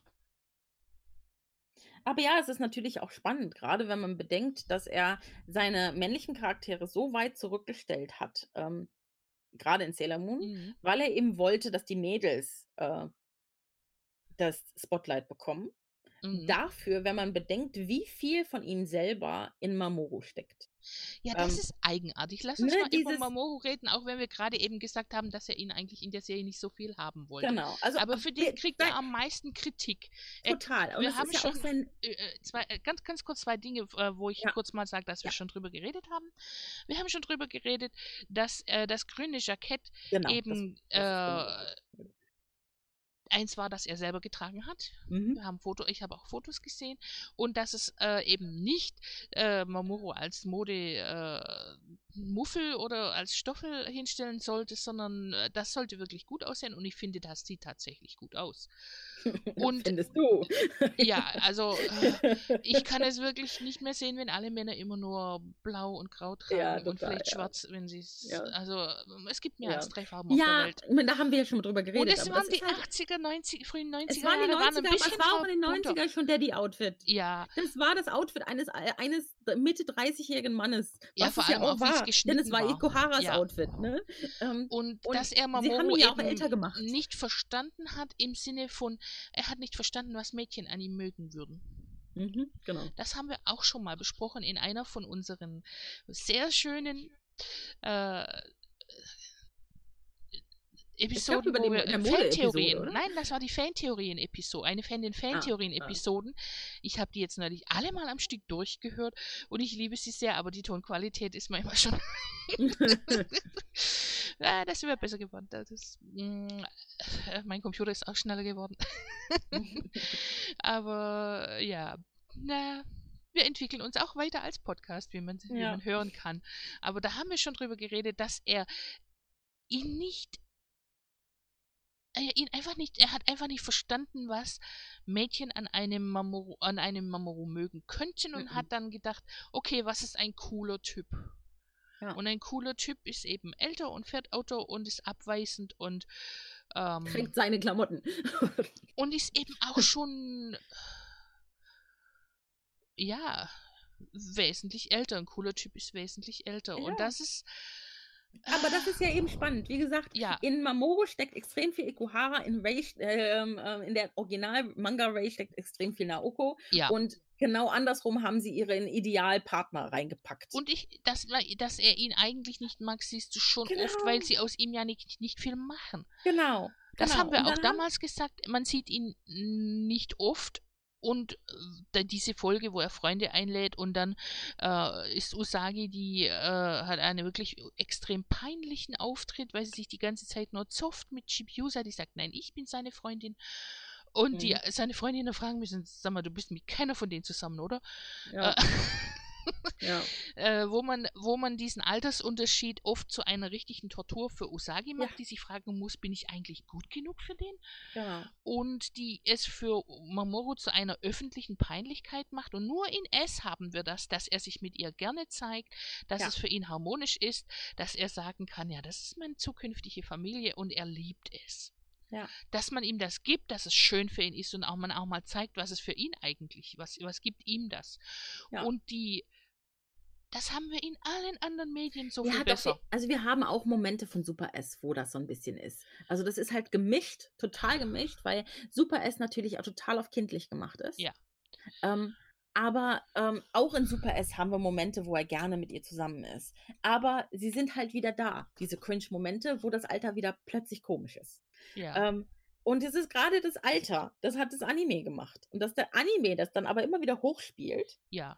Aber ja, es ist natürlich auch spannend, gerade wenn man bedenkt, dass er seine männlichen Charaktere so weit zurückgestellt hat, ähm, grade in Sailor Moon, Mhm. weil er eben wollte, dass die Mädels, äh das Spotlight bekommen. Mhm. Dafür, wenn man bedenkt, wie viel von ihm selber in Mamoru steckt. Ja, das Ähm, ist eigenartig. Lass uns ne, mal über dieses Mamoru reden, auch wenn wir gerade eben gesagt haben, dass er ihn eigentlich in der Serie nicht so viel haben wollte. Genau, also, Aber ab für den wir kriegt sei er am meisten Kritik. Er Total. Und wir es haben ist ja auch schon sein äh, äh, zwei äh, ganz, ganz kurz zwei Dinge, äh, wo ich Ja. kurz mal sage, dass wir Ja. schon drüber geredet haben. Wir haben schon drüber geredet, dass, äh, das grüne Jackett Genau, das eben, das ist äh eins war, das er selber getragen hat. Mhm. Wir haben Foto ich habe auch Fotos gesehen. Und dass es, äh, eben nicht, äh, Mamoru als Mode äh, Muffel oder als Stoffel hinstellen sollte, sondern, äh, das sollte wirklich gut aussehen und ich finde, das sieht tatsächlich gut aus. Und Findest du? ja, also, äh, ich kann es wirklich nicht mehr sehen, wenn alle Männer immer nur blau und grau Ja, tragen und total, vielleicht ja. schwarz, wenn sie's Ja. also, es gibt mehr Ja. als drei Farben auf der Ja, Welt. ich meine, da haben wir ja schon mal drüber Und geredet, es aber waren das die ist halt achtziger, neunzig frühen Es neunziger waren die Jahre, waren ein neunziger, aber es bisschen war auch in den bunter. neunziger schon Daddy-Outfit. Ja. Das war das Outfit eines ei eines Mitte dreißigjährigen Mannes, Ja, was vor es ja allem auch auch, wie's war, denn es geschnitten war war. Ikuharas Ja. Outfit, ne? Ähm, Und und dass er sie haben Mamoru ihn ja auch älter eben gemacht. nicht verstanden hat im Sinne von er hat nicht verstanden, was Mädchen an ihm mögen würden. Mhm, genau. Das haben wir auch schon mal besprochen in einer von unseren sehr schönen, äh Ich glaube, Episoden, über wo die wir in der äh, Mode-Episode, Fantheorien oder? nein, das war die Fantheorien-Episo eine von den Ah, ah. Fantheorien-Episoden. Ich habe die jetzt neulich alle mal am Stück durchgehört und ich liebe sie sehr, aber die Tonqualität ist manchmal schon Ja, das wäre besser geworden. Das ist, hm, äh, mein Computer ist auch schneller geworden. Aber ja, na, wir entwickeln uns auch weiter als Podcast, wie man wie Ja. man hören kann. Aber da haben wir schon drüber geredet, dass er ihn nicht er ihn einfach nicht er hat einfach nicht verstanden, was Mädchen an einem Mamoru an einem Mamoru mögen könnten und hat Mhm. dann gedacht: „Okay, was ist ein cooler Typ?“ Ja. Und ein cooler Typ ist eben älter und fährt Auto und ist abweisend und, ähm Trägt seine Klamotten. und ist eben auch schon ja, wesentlich älter. 'N cooler Typ ist wesentlich älter. Und Ja. das ist Aber das ist ja eben spannend. Wie gesagt, Ja. in Mamoru steckt extrem viel Ikuhara, in Rei ähm, ähm, in der Original-Manga Rei steckt extrem viel Naoko. Ja. Und genau andersrum haben sie ihren Idealpartner reingepackt. Und ich dass wa dass er ihn eigentlich nicht mag, siehst du schon Genau. oft, weil sie aus ihm ja nicht nicht viel machen. Genau, Das genau. haben wir Und auch dann haben damals gesagt, man sieht ihn nicht oft und, äh, da diese Folge, wo er Freunde einlädt und dann, äh, ist Usagi, die, äh, hat einen wirklich extrem peinlichen Auftritt, weil sie sich die ganze Zeit nur zofft mit Chibiusa, die sagt: „Nein, ich bin seine Freundin.“ Und die Mhm. seine Freundinnen fragen müssen: „Sag mal, du bist mit keiner von denen zusammen, oder?“ Ja. Äh, Ja. äh, wo man wo man diesen Altersunterschied oft zu einer richtigen Tortur für Usagi Ja. macht, die sich fragen muss: „Bin ich eigentlich gut genug für den?“ Genau. Und die es für Mamoru zu einer öffentlichen Peinlichkeit macht. Und nur in S haben wir das, dass er sich mit ihr gerne zeigt, dass Ja. es für ihn harmonisch ist, dass er sagen kann: „Ja, das ist meine zukünftige Familie“ und er liebt es. Ja. Dass man ihm das gibt, dass es schön für ihn ist und auch man auch mal zeigt, was es für ihn eigentlich was was gibt ihm das. Ja. Und die das haben wir in allen anderen Medien so Ja, viel doch, besser. wir also, wir haben auch Momente von Super S, wo das so 'n bisschen ist. Also, das ist halt gemischt, total gemischt, weil Super S natürlich auch total auf kindlich gemacht ist. Ja. Ähm, aber, ähm, auch in Super S haben wir Momente, wo er gerne mit ihr zusammen ist. Aber sie sind halt wieder da, diese Cringe-Momente, wo das Alter wieder plötzlich komisch ist. Ja. Ähm, und es ist grade das Alter, das hat das Anime gemacht. Und dass der Anime das dann aber immer wieder hochspielt Ja.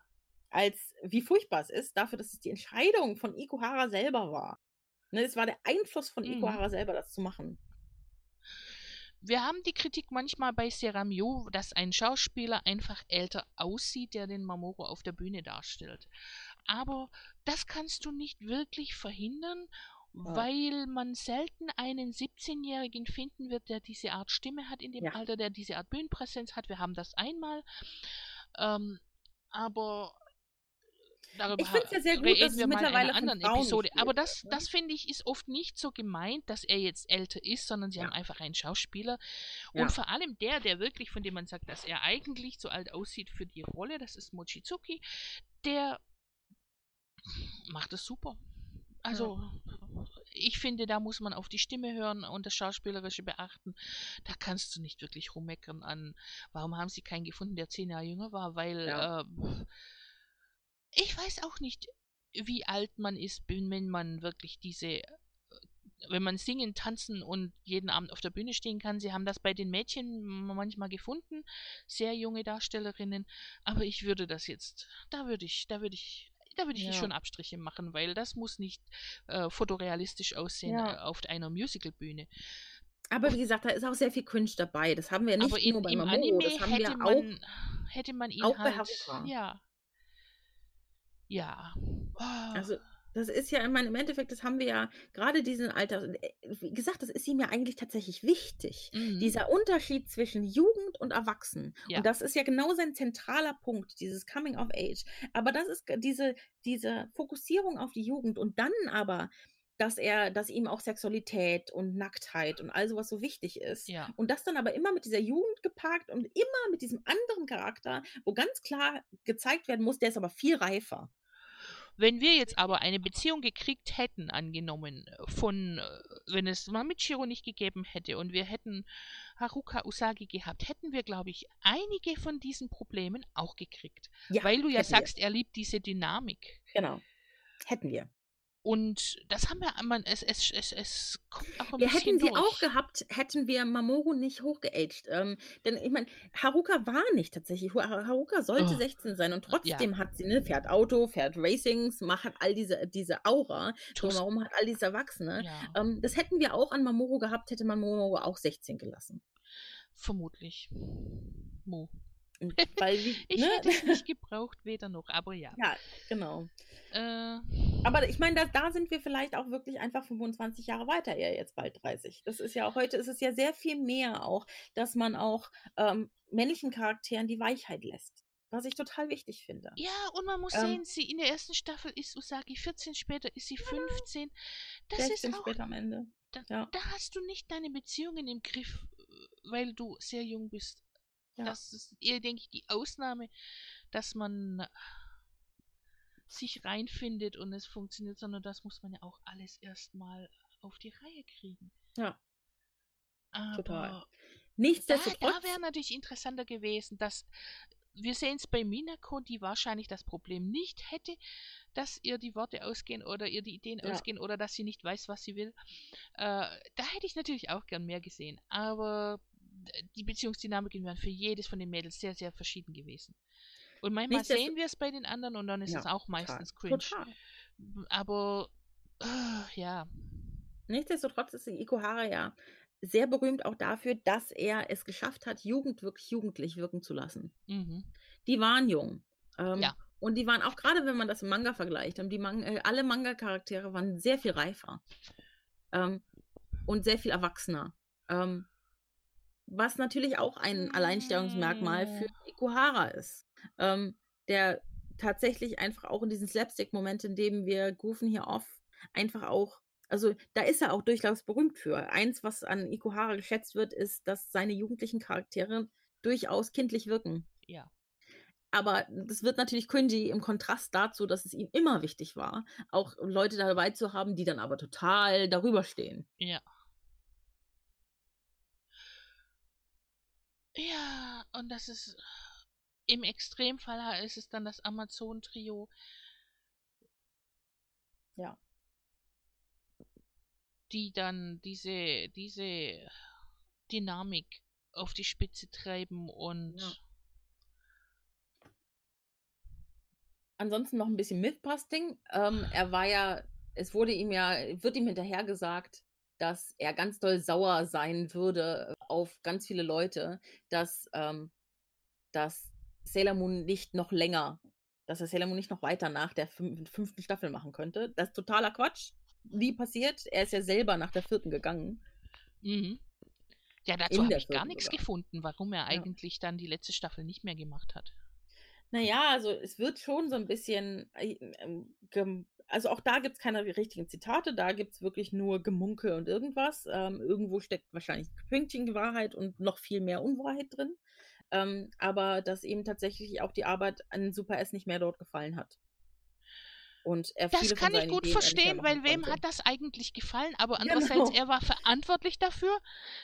als wie furchtbar es ist, dafür, dass es die Entscheidung von Ikuhara selber war. Ne, es war der Einfluss von Mhm. Ikuhara selber, das zu machen. Wir haben die Kritik manchmal bei Seramyo, dass ein Schauspieler einfach älter aussieht, der den Mamoru auf der Bühne darstellt. Aber das kannst du nicht wirklich verhindern, Ja. weil man selten einen siebzehnjährigen finden wird, der diese Art Stimme hat in dem Ja. Alter, der diese Art Bühnenpräsenz hat. Wir haben das einmal. Ähm, aber darüber Ich finde es ja sehr gut, reden dass es wir mal in einer mittlerweile von anderen Frauen Episode. gespielt Aber das, wird, ne? das finde ich, ist oft nicht so gemeint, dass er jetzt älter ist, sondern sie Ja. haben einfach einen Schauspieler. Ja. Und vor allem der, der wirklich, von dem man sagt, dass er eigentlich so alt aussieht für die Rolle, das ist Mochizuki, der macht es super. Also, ich finde, da muss man auf die Stimme hören und das Schauspielerische beachten. Da kannst du nicht wirklich rummeckern an, warum haben sie keinen gefunden, der zehn Jahre jünger war, weil Ja. äh, ich weiß auch nicht, wie alt man ist, wenn man wirklich diese, wenn man singen, tanzen und jeden Abend auf der Bühne stehen kann. Sie haben das bei den Mädchen manchmal gefunden, sehr junge Darstellerinnen, aber ich würde das jetzt, da würde ich, da würde ich Da würde ich Ja. schon Abstriche machen, weil das muss nicht äh, fotorealistisch aussehen Ja. äh, auf einer Musicalbühne. Aber wie gesagt, da ist auch sehr viel Cringe dabei. Das haben wir nicht Aber in, nur bei im Mamoru, Anime das haben hätte wir man, auch, hätte man ihn auch bei halt, Haruka. ja, ja. Oh, Also, das ist ja, ich meine, im Endeffekt, das haben wir ja gerade diesen Alter, äh, wie gesagt, das ist ihm ja eigentlich tatsächlich wichtig. mhm, Dieser Unterschied zwischen Jugend und Erwachsen. ja, Und das ist ja genau sein zentraler Punkt, dieses Coming of Age. Aber das ist ge- diese, diese Fokussierung auf die Jugend und dann aber, dass er, dass ihm auch Sexualität und Nacktheit und all sowas so wichtig ist. ja. Und das dann aber immer mit dieser Jugend geparkt und immer mit diesem anderen Charakter, wo ganz klar gezeigt werden muss, der ist aber viel reifer. Wenn wir jetzt aber eine Beziehung gekriegt hätten, angenommen, äh, von, äh, wenn es Mamichiro nicht gegeben hätte und wir hätten Haruka Usagi gehabt, hätten wir, glaube ich, einige von diesen Problemen auch gekriegt. Ja, Weil du ja hätten wir. sagst, er liebt diese Dynamik. Genau. Hätten wir. Und das haben wir, man, es, es, es, es kommt auch ein Wir bisschen hätten sie durch. auch gehabt, hätten wir Mamoru nicht hochgeaged. Ähm, denn ich meine, Haruka war nicht tatsächlich. Hu- Haruka sollte Oh, sechzehn sein und ja, trotzdem hat sie, ne, fährt Auto, fährt Racings, macht hat all diese, diese Aura, Tus- drumherum hat all diese Erwachsene. ja, Ähm, das hätten wir auch an Mamoru gehabt, hätte man Mamoru auch sechzehn gelassen. vermutlich. Mo. Und Weil, wie, Ich ne? hätte es nicht gebraucht, weder noch, aber ja. Ja, genau. Äh, Aber ich meine, da, da sind wir vielleicht auch wirklich einfach fünfundzwanzig Jahre weiter, er jetzt bald dreißig. Das ist ja auch heute, ist es ja sehr viel mehr auch, dass man auch ähm, männlichen Charakteren die Weichheit lässt. Was ich total wichtig finde. ja, und man muss Ähm, sehen, sie in der ersten Staffel ist Usagi vierzehn, später ist sie fünfzehn. Das ist sechzehn auch, später am Ende. da, Ja, da hast du nicht deine Beziehungen im Griff, äh, weil du sehr jung bist. ja. Das ist eher, denke ich, die Ausnahme, dass man sich reinfindet und es funktioniert, sondern das muss man ja auch alles erstmal auf die Reihe kriegen. Ja, total. Aber da, Nichtsdestotrotz, da wäre natürlich interessanter gewesen, dass wir sehen es bei Minako, die wahrscheinlich das Problem nicht hätte, dass ihr die Worte ausgehen oder ihr die Ideen ja, ausgehen oder dass sie nicht weiß, was sie will. Äh, da hätte ich natürlich auch gern mehr gesehen. Aber die Beziehungsdynamiken wären für jedes von den Mädels sehr, sehr verschieden gewesen. Und manchmal nichtsdest sehen wir es bei den anderen und dann ist ja, es auch total, meistens cringe. total. Aber äh, ja, Nichtsdestotrotz ist Ikuhara ja sehr berühmt auch dafür, dass er es geschafft hat, Jugend wirklich jugendlich wirken zu lassen. mhm. Die waren jung. Ähm, ja, Und die waren auch, gerade wenn man das im Manga vergleicht, haben die Man äh, alle Manga-Charaktere waren sehr viel reifer. Ähm, und sehr viel erwachsener. Ähm, was natürlich auch ein Alleinstellungsmerkmal für Ikuhara ist. Ähm, der tatsächlich einfach auch in diesen Slapstick-Momenten, in denen wir Goofen hier off, einfach auch, also da ist er auch durchaus berühmt für. Eins, was an Ikuhara geschätzt wird, ist, dass seine jugendlichen Charaktere durchaus kindlich wirken. ja. Aber das wird natürlich cringy im Kontrast dazu, dass es ihm immer wichtig war, auch Leute dabei zu haben, die dann aber total darüber stehen. Ja. Ja, und das ist im Extremfall ist es dann das Amazon-Trio, Ja. die dann diese, diese Dynamik auf die Spitze treiben und Ja. ansonsten noch ein bisschen Mythbusting. Ähm, er war ja, es wurde ihm ja, wird ihm hinterher gesagt, dass er ganz doll sauer sein würde auf ganz viele Leute, dass, ähm, dass Sailor Moon nicht noch länger, dass er Sailor Moon nicht noch weiter nach der fünf, fünften Staffel machen könnte. Das ist totaler Quatsch. Nie passiert. Er ist ja selber nach der vierten gegangen. Mhm. Ja, dazu In habe der ich gar vierten nichts sogar. gefunden, warum er Ja. eigentlich dann die letzte Staffel nicht mehr gemacht hat. Naja, also es wird schon so ein bisschen, äh, ähm, gem- also auch da gibt es keine richtigen Zitate, da gibt es wirklich nur Gemunkel und irgendwas. Ähm, irgendwo steckt wahrscheinlich ein Pünktchen Wahrheit und noch viel mehr Unwahrheit drin. Ähm, aber dass eben tatsächlich auch die Arbeit an Super S nicht mehr dort gefallen hat. Und er Das viele kann von ich seinen gut Ideen er nicht mehr verstehen, machen weil wem konnte. hat das eigentlich gefallen? Aber andererseits, Genau. er war verantwortlich dafür.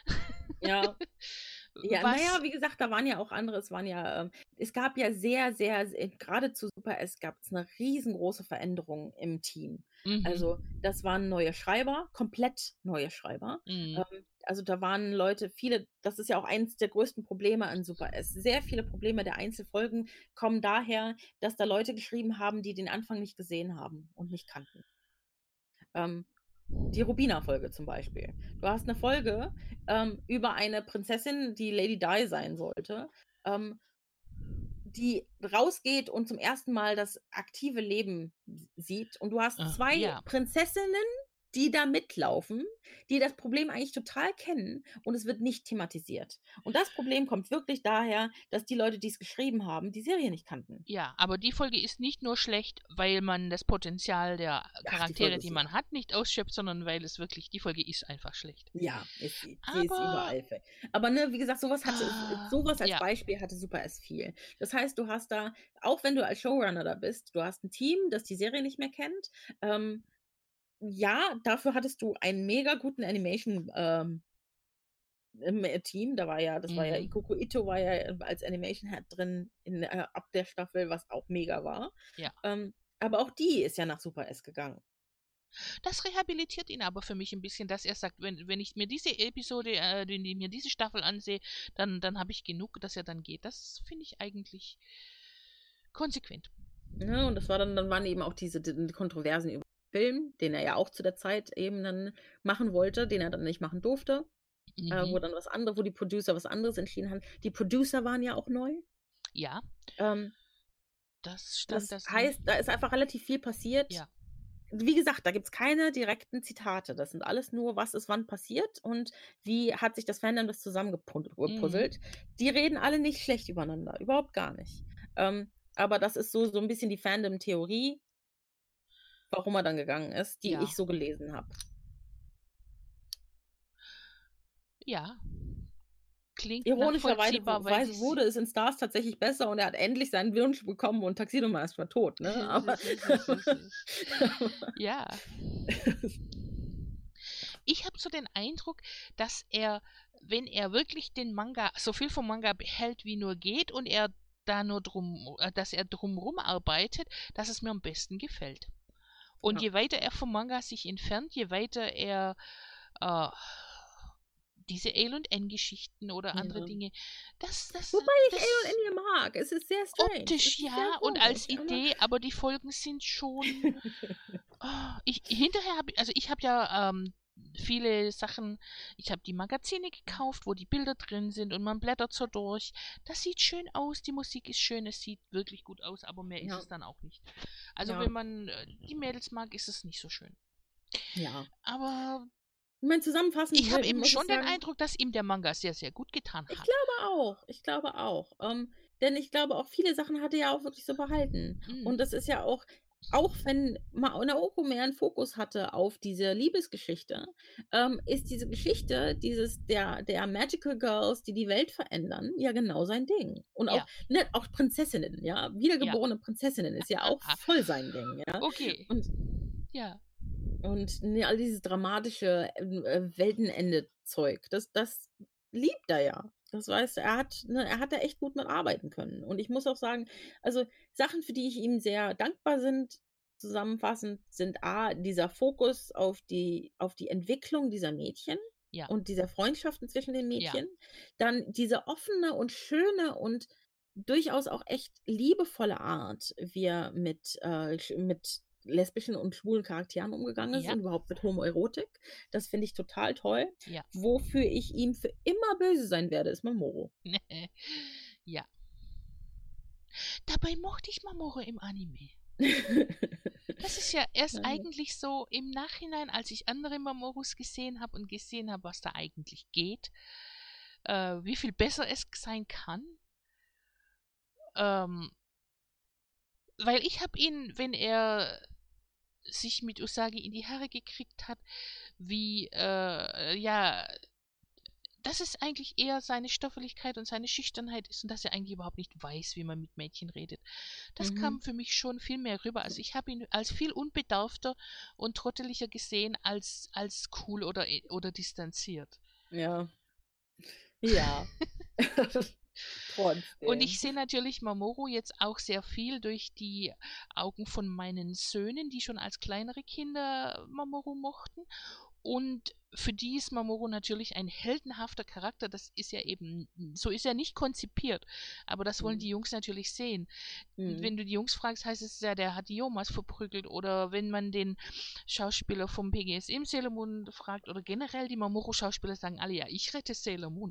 Ja. Ja, Was? naja, wie gesagt, da waren ja auch andere, es waren ja, ähm, es gab ja sehr, sehr, sehr gerade zu Super S gab es eine riesengroße Veränderung im Team. Mhm. Also das waren neue Schreiber, komplett neue Schreiber. Mhm. Ähm, also da waren Leute, viele, das ist ja auch eines der größten Probleme an Super S. Sehr viele Probleme der Einzelfolgen kommen daher, dass da Leute geschrieben haben, die den Anfang nicht gesehen haben und nicht kannten. Ähm, die Rubina-Folge zum Beispiel. Du hast eine Folge ähm, über eine Prinzessin, die Lady Di sein sollte, ähm, die rausgeht und zum ersten Mal das aktive Leben sieht. Und du hast Äh, zwei ja. Prinzessinnen, die da mitlaufen, die das Problem eigentlich total kennen und es wird nicht thematisiert. Und das Problem kommt wirklich daher, dass die Leute, die es geschrieben haben, die Serie nicht kannten. Ja, aber die Folge ist nicht nur schlecht, weil man das Potenzial der Ach, die Charaktere, Folge die ist man ja. hat, nicht ausschöpft, sondern weil es wirklich, die Folge ist einfach schlecht. Ja, ist sie. Die ist Aber überall. fe- Aber ne, wie gesagt, sowas hatte ah, sowas als ja, Beispiel hatte Super S viel. Das heißt, du hast da, auch wenn du als Showrunner da bist, du hast ein Team, das die Serie nicht mehr kennt. Ähm, ja, dafür hattest du einen mega guten Animation ähm, im äh, Team. Da war ja, das war ja, mhm, Ikoko Ito war ja äh, als Animation Head drin in, äh, ab der Staffel, was auch mega war. ja. Ähm, aber auch die ist ja nach Super S gegangen. Das rehabilitiert ihn aber für mich ein bisschen, dass er sagt, wenn, wenn ich mir diese Episode, äh, wenn ich mir diese Staffel ansehe, dann, dann habe ich genug, dass er dann geht. Das finde ich eigentlich konsequent. Ne, und das war dann, dann waren eben auch diese die Kontroversen über den Film, den er ja auch zu der Zeit eben dann machen wollte, den er dann nicht machen durfte, äh, Mhm. wo dann was anderes, wo die Producer was anderes entschieden haben. Die Producer waren ja auch neu. Ja, Ähm, das stand das das. heißt, da ist einfach relativ viel passiert. Ja. Wie gesagt, da gibt es keine direkten Zitate. Das sind alles nur, was ist wann passiert und wie hat sich das Fandom das zusammengepuzzelt. Mhm. Die reden alle nicht schlecht übereinander, überhaupt gar nicht. Ähm, aber das ist so, so ein bisschen die Fandom-Theorie, warum er dann gegangen ist, die Ja. ich so gelesen habe. Ja. Klingt Ironischerweise nachvollziehbar, weil Weise dies. wurde es in Stars tatsächlich besser und er hat endlich seinen Wunsch bekommen und Tuxedo Mask war tot, ne? Aber, Ja. Ich habe so den Eindruck, dass er, wenn er wirklich den Manga, so viel vom Manga behält, wie nur geht und er da nur drum, äh, dass er drumrum arbeitet, dass es mir am besten gefällt. Und Ja. je weiter er vom Manga sich entfernt, je weiter er äh, diese A und N-Geschichten oder andere Ja. Dinge, das, das, Wobei ich das A und N hier mag. Es ist sehr strange. optisch Es ist ja sehr und als komisch, aber- Idee, aber die Folgen sind schon. Oh, ich hinterher habe also ich habe ja ähm, viele Sachen, ich habe die Magazine gekauft, wo die Bilder drin sind und man blättert so durch. Das sieht schön aus, die Musik ist schön, es sieht wirklich gut aus, aber mehr ist Ja. es dann auch nicht. Also Ja. wenn man äh, die Mädels mag, ist es nicht so schön. Ja. Aber Ich meine, zusammenfassend ich habe will- eben muss ich schon den sagen, Eindruck, dass ihm der Manga sehr, sehr gut getan ich hat. glaube auch. Ich glaube auch. Ähm, denn ich glaube auch, viele Sachen hat er ja auch wirklich so behalten. Mhm. Und das ist ja auch, auch wenn Naoko mehr einen Fokus hatte auf diese Liebesgeschichte, ähm, ist diese Geschichte, dieses der, der Magical Girls, die die Welt verändern, ja genau sein Ding. Und auch, Ja. ne, auch Prinzessinnen, ja. Wiedergeborene Prinzessinnen ist ja auch voll sein Ding, ja. Okay. Und, Ja. und ne, all dieses dramatische äh, Weltenende-Zeug, das, das liebt er ja. Das heißt, er hat, ne, er hat da echt gut mit arbeiten können. Und ich muss auch sagen, also Sachen, für die ich ihm sehr dankbar sind, zusammenfassend, sind A, dieser Fokus auf die, auf die Entwicklung dieser Mädchen Ja. und dieser Freundschaften zwischen den Ja. Mädchen. Dann diese offene und schöne und durchaus auch echt liebevolle Art, wie er mit, äh, sch- mit lesbischen und schwulen Charakteren umgegangen ist Ja. und überhaupt mit Homoerotik. Das finde ich total toll. Ja. Wofür ich ihm für immer böse sein werde, ist Mamoru. Ja. Dabei mochte ich Mamoru im Anime. Das ist ja erst Nein. eigentlich so im Nachhinein, als ich andere Mamorus gesehen habe und gesehen habe, was da eigentlich geht, äh, wie viel besser es sein kann. Ähm, weil ich habe ihn, wenn er sich mit Usagi in die Haare gekriegt hat, wie, äh, ja, dass es eigentlich eher seine Stoffeligkeit und seine Schüchternheit ist und dass er eigentlich überhaupt nicht weiß, wie man mit Mädchen redet. Das Mhm. kam für mich schon viel mehr rüber. Also ich habe ihn als viel unbedarfter und trotteliger gesehen als, als cool oder, oder distanziert. Ja. Ja. Trotzdem. Und ich sehe natürlich Mamoru jetzt auch sehr viel durch die Augen von meinen Söhnen, die schon als kleinere Kinder Mamoru mochten. Und für die ist Mamoru natürlich ein heldenhafter Charakter. Das ist ja eben, so ist er nicht konzipiert. Aber das wollen Mhm. die Jungs natürlich sehen. Mhm. Wenn du die Jungs fragst, heißt es ja, der hat die Yomas verprügelt. Oder wenn man den Schauspieler vom P G S im Sailor Moon fragt, oder generell die Mamoru-Schauspieler sagen alle, ja, ich rette Sailor Moon.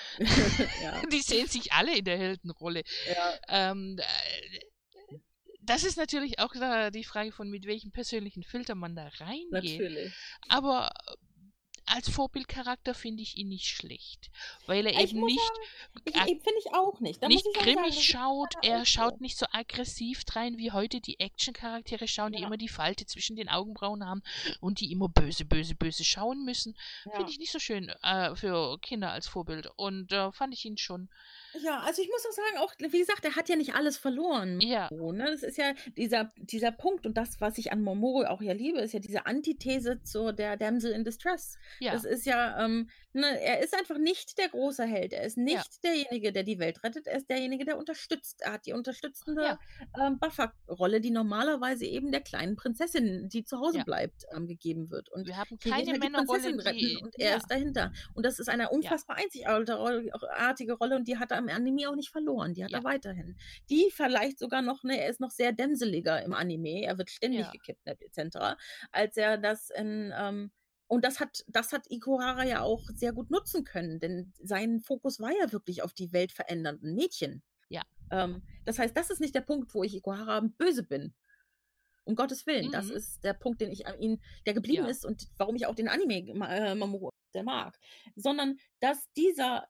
Ja. Die sehen sich alle in der Heldenrolle. Ja. Ähm, äh, das ist natürlich auch da die Frage von, mit welchem persönlichen Filter man da reingeht. Natürlich. Aber als Vorbildcharakter finde ich ihn nicht schlecht, weil er Ich eben muss nicht, sagen, ich, ag- ich finde ich auch nicht. Da nicht muss ich auch sagen, grimmig das ist schaut, leider er auch schaut so. nicht so aggressiv drein, wie heute die Action-Charaktere schauen, die Ja. immer die Falte zwischen den Augenbrauen haben und die immer böse, böse, böse schauen müssen. Ja. Finde ich nicht so schön äh, für Kinder als Vorbild. Und äh, fand ich ihn schon. Ja, also ich muss auch sagen, auch, wie gesagt, er hat ja nicht alles verloren. Ja, So, ne? Das ist ja dieser, dieser Punkt und das, was ich an Mamoru auch ja liebe, ist ja diese Antithese zu der Damsel in Distress. ja, Das ist ja, ähm, ne, er ist einfach nicht der große Held. Er ist ja, nicht derjenige, der die Welt rettet. Er ist derjenige, der unterstützt. Er hat die unterstützende ja, ähm, Buffer-Rolle, die normalerweise eben der kleinen Prinzessin, die zu Hause ja. bleibt, ähm, gegeben wird. Und Wir haben hier geht keine halt die Männerrolle, Prinzessin retten die. und er Ja, ist dahinter. Und das ist eine ja, unfassbar einzigartige Rolle und die hat er im Anime auch nicht verloren. Die hat ja, er weiterhin. Die vielleicht sogar noch, ne, er ist noch sehr dämseliger im Anime. Er wird ständig ja, gekidnappt et cetera. Als er das in, ähm, und das hat, das hat Ikuhara ja auch sehr gut nutzen können, denn sein Fokus war ja wirklich auf die weltverändernden Mädchen. ja. Ähm, das heißt, das ist nicht der Punkt, wo ich Ikuhara böse bin. Um Gottes Willen, das Mhm. ist der Punkt, den ich an ihn, der geblieben Ja. ist und warum ich auch den Anime ma- äh, Mamoru sehr mag. Sondern, dass dieser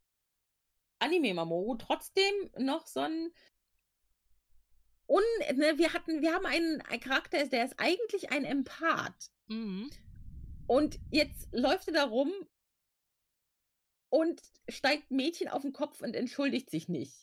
Anime Mamoru trotzdem noch so ein un, ne, wir hatten, wir haben einen, einen Charakter, der ist eigentlich ein Empath. Mhm. Und jetzt läuft er da rum und steigt Mädchen auf den Kopf und entschuldigt sich nicht.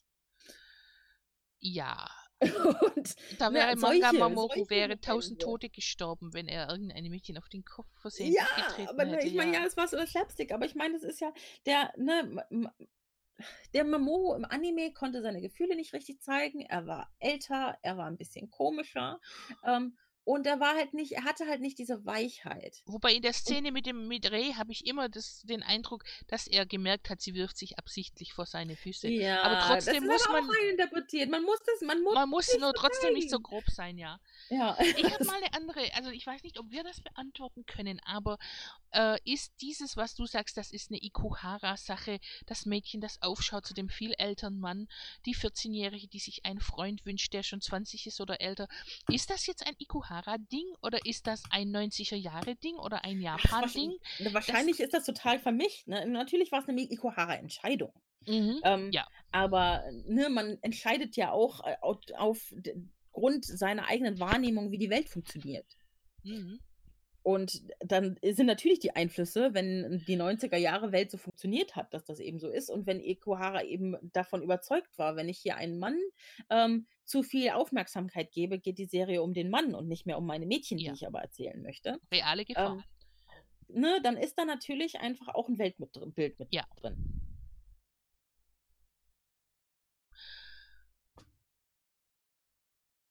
Ja. Und Da ne, wäre Manga solche, Mamoru solche wäre tausend Momente. Tote gestorben, wenn er irgendeine Mädchen auf den Kopf versehentlich Ja, getreten aber ne, hätte. ich meine, ja, Ja. das war so das Slapstick, aber ich meine, das ist ja der, ne, m- m- der Mamoru im Anime konnte seine Gefühle nicht richtig zeigen. Er war älter, er war ein bisschen komischer. Ähm, und er war halt nicht, er hatte halt nicht diese Weichheit. Wobei in der Und Szene mit dem mit Rei habe ich immer das, den Eindruck, dass er gemerkt hat, sie wirft sich absichtlich vor seine Füße. Aber ja, das trotzdem ist muss aber man, auch reininterpretiert. Man muss das, man muss man muss nicht nur so trotzdem nicht so zeigen. grob sein, ja. Ja. Ich habe mal eine andere, also ich weiß nicht, ob wir das beantworten können, aber äh, ist dieses, was du sagst, das ist eine Ikuhara-Sache, das Mädchen, das aufschaut zu dem viel älteren Mann, die vierzehnjährige, die sich einen Freund wünscht, der schon zwanzig ist oder älter. Ist das jetzt ein Ikuhara-Ding oder ist das ein neunziger-Jahre-Ding oder ein Ach, Japan-Ding? wahrscheinlich, wahrscheinlich ist das total vermischt. Ne? Natürlich war es eine Ikuhara-Entscheidung. Mhm, Ähm, ja, aber ne, man entscheidet ja auch äh, auf, auf d- Grund seiner eigenen Wahrnehmung, wie die Welt funktioniert. mhm, Und dann sind natürlich die Einflüsse, wenn die neunziger-Jahre-Welt so funktioniert hat, dass das eben so ist. Und wenn Ikuhara eben davon überzeugt war, wenn ich hier einen Mann ähm, zu viel Aufmerksamkeit gebe, geht die Serie um den Mann und nicht mehr um meine Mädchen, ja. die ich aber erzählen möchte. Reale Gefahr. Ähm, ne, dann ist da natürlich einfach auch ein Weltbild mit Ja. drin.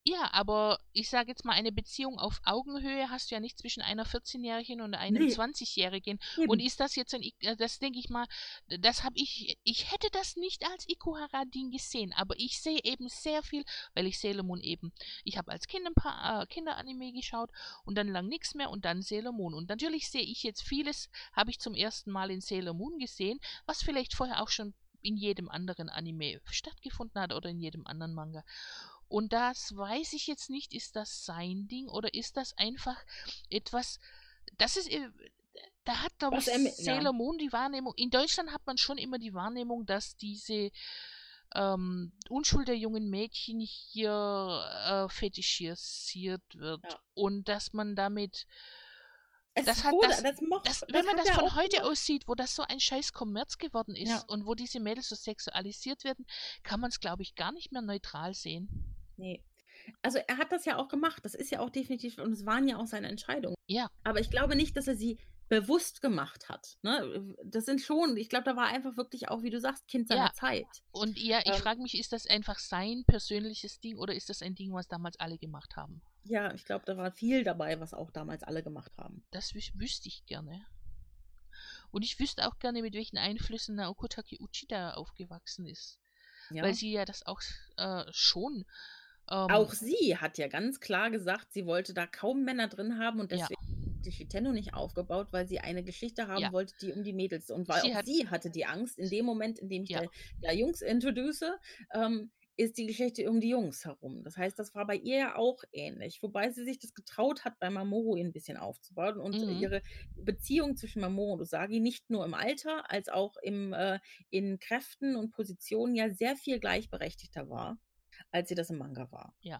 Ja, aber ich sage jetzt mal, eine Beziehung auf Augenhöhe hast du ja nicht zwischen einer vierzehnjährigen und einem Nee, zwanzigjährigen. Und eben. ist das jetzt ein, I- äh, das denke ich mal, das habe ich, ich hätte das nicht als Ikuhara-Ding gesehen, aber ich sehe eben sehr viel, weil ich Sailor Moon eben, ich habe als Kind ein paar äh, Kinderanime geschaut und dann lang nichts mehr und dann Sailor Moon. Und natürlich sehe ich jetzt vieles, habe ich zum ersten Mal in Sailor Moon gesehen, was vielleicht vorher auch schon in jedem anderen Anime stattgefunden hat oder in jedem anderen Manga. Und das weiß ich jetzt nicht, ist das sein Ding oder ist das einfach etwas, das ist, äh, da hat, glaube ich, Was er mit, ja. Sailor Moon die Wahrnehmung, in Deutschland hat man schon immer die Wahrnehmung, dass diese ähm, Unschuld der jungen Mädchen hier äh, fetischisiert wird Ja. und dass man damit, Es das hat wurde, das, das mochte, das, das wenn man hat das er von auch heute gemacht. aussieht, wo das so ein scheiß Kommerz geworden ist Ja, und wo diese Mädels so sexualisiert werden, kann man es, glaube ich, gar nicht mehr neutral sehen. nee. Also er hat das ja auch gemacht. Das ist ja auch definitiv, und es waren ja auch seine Entscheidungen. Ja, Aber ich glaube nicht, dass er sie bewusst gemacht hat. Ne? Das sind schon, ich glaube, da war einfach wirklich auch, wie du sagst, Kind seiner ja. Zeit. Und ja, ich Ähm, frage mich, ist das einfach sein persönliches Ding oder ist das ein Ding, was damals alle gemacht haben? ja, ich glaube, da war viel dabei, was auch damals alle gemacht haben. Das wüs wüsste ich gerne. Und ich wüsste auch gerne, mit welchen Einflüssen Naoko Takeuchi da aufgewachsen ist. Ja. Weil sie ja das auch äh, schon. Ähm, Auch sie hat ja ganz klar gesagt, sie wollte da kaum Männer drin haben und Ja. deswegen hat die Shitendo nicht aufgebaut, weil sie eine Geschichte haben Ja. wollte, die um die Mädels. Und weil Sie auch hat- sie hatte die Angst, in dem Moment, in dem ich Ja. da, da Jungs introduce, ähm, ist die Geschichte um die Jungs herum. Das heißt, das war bei ihr ja auch ähnlich. Wobei sie sich das getraut hat, bei Mamoru ein bisschen aufzubauen und Mhm. ihre Beziehung zwischen Mamoru und Usagi nicht nur im Alter, als auch im, äh, in Kräften und Positionen ja sehr viel gleichberechtigter war, als sie das im Manga war. Ja.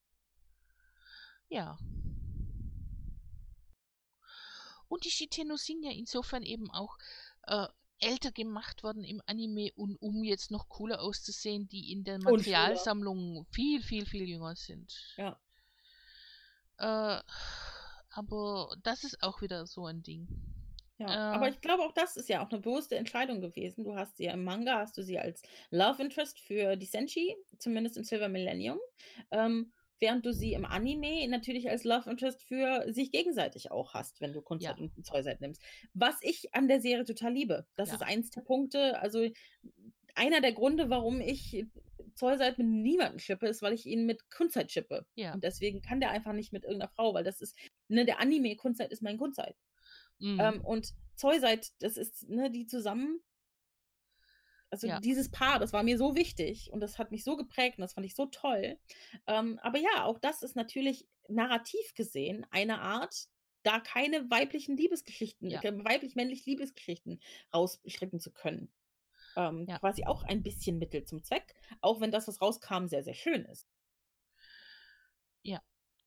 Und die Shiteno sind ja insofern eben auch äh, älter gemacht worden im Anime und um jetzt noch cooler auszusehen, die in der Und schöner. Materialsammlung viel, viel, viel jünger sind. Ja. Äh, aber das ist auch wieder so ein Ding. Ja, Äh, aber ich glaube, auch das ist ja auch eine bewusste Entscheidung gewesen. Du hast sie ja im Manga, hast du sie als Love Interest für die Senshi, zumindest im Silver Millennium, ähm, während du sie im Anime natürlich als Love Interest für sich gegenseitig auch hast, wenn du Kunzeit Ja. und Zollseit nimmst. Was ich an der Serie total liebe. Das Ja. ist eins der Punkte, also einer der Gründe, warum ich Zollseit mit niemandem shippe, ist, weil ich ihn mit Kunzeit shippe. Ja. Und deswegen kann der einfach nicht mit irgendeiner Frau, weil das ist, ne, der Anime Kunzeit ist mein Kunzeit. Mhm. Ähm, und Zollseit, das ist, ne, die zusammen, also Ja. dieses Paar, das war mir so wichtig und das hat mich so geprägt und das fand ich so toll. Ähm, aber ja, auch das ist natürlich narrativ gesehen eine Art, da keine weiblichen Liebesgeschichten, Ja. äh, weiblich-männlich Liebesgeschichten rausstricken zu können. Ähm, Ja. Quasi auch ein bisschen Mittel zum Zweck, auch wenn das, was rauskam, sehr, sehr schön ist. Ja.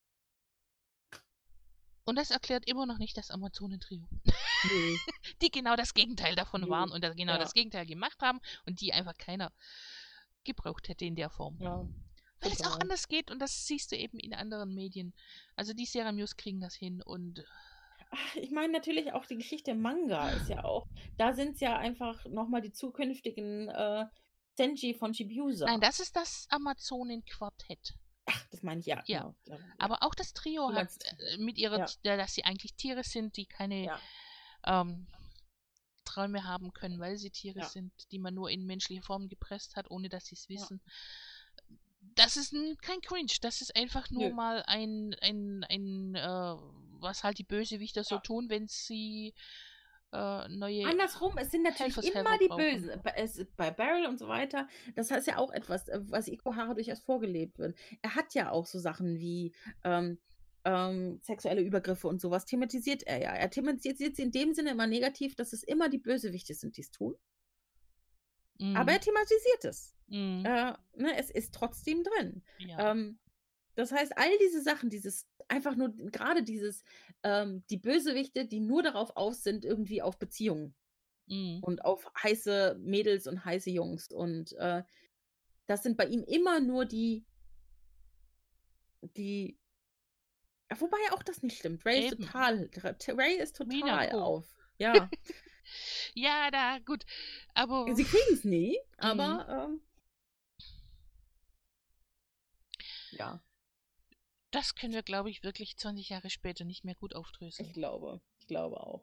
Und das erklärt immer noch nicht das Amazonentrio. Nö. Die genau das Gegenteil davon Nö. waren und das genau Ja. das Gegenteil gemacht haben und die einfach keiner gebraucht hätte in der Form. Ja, Weil es auch total. anders geht und das siehst du eben in anderen Medien. Also die Seramews kriegen das hin und Ach, ich meine natürlich auch die Geschichte im Manga ist ja auch, da sind es ja einfach nochmal die zukünftigen äh, Senji von Chibiusa. nein, das ist das Amazonen-Quartett. Ach, das meine ich ja. Ja. Genau. Ja, ja. Aber auch das Trio Du hat meinst- äh, mit ihrer, ja. äh, dass sie eigentlich Tiere sind, die keine Ja. ähm, Träume haben können, weil sie Tiere Ja. sind, die man nur in menschliche Form gepresst hat, ohne dass sie es Ja. wissen. Das ist ein, kein Cringe, das ist einfach nur Nö. mal ein, ein, ein äh, was halt die Bösewichter so Ja. tun, wenn sie äh, neue Andersrum, es sind natürlich Helfershelfer immer die brauchen. Bösen. Bei, es, bei Beryl und so weiter, das ist ja auch etwas, äh, was Ikuhara durchaus vorgelebt wird. Er hat ja auch so Sachen wie ähm, ähm, sexuelle Übergriffe und sowas, thematisiert er ja. Er thematisiert sie in dem Sinne immer negativ, dass es immer die Bösewichte sind, die es tun. Mhm. Aber er thematisiert es. Mhm. Äh, ne, es ist trotzdem drin. Ja. Ähm, das heißt, all diese Sachen, dieses, einfach nur, gerade dieses, ähm, die Bösewichte, die nur darauf aus sind, irgendwie auf Beziehungen Mhm. und auf heiße Mädels und heiße Jungs. Und äh, das sind bei ihm immer nur die, die, ja, wobei auch das nicht stimmt. Ray ist Eben. total, Ray ist total Minako. auf. Ja, Ja, da, gut. Aber sie kriegen es nie, aber ähm, ja. Das können wir, glaube ich, wirklich zwanzig Jahre später nicht mehr gut aufdröseln. Ich glaube, ich glaube auch.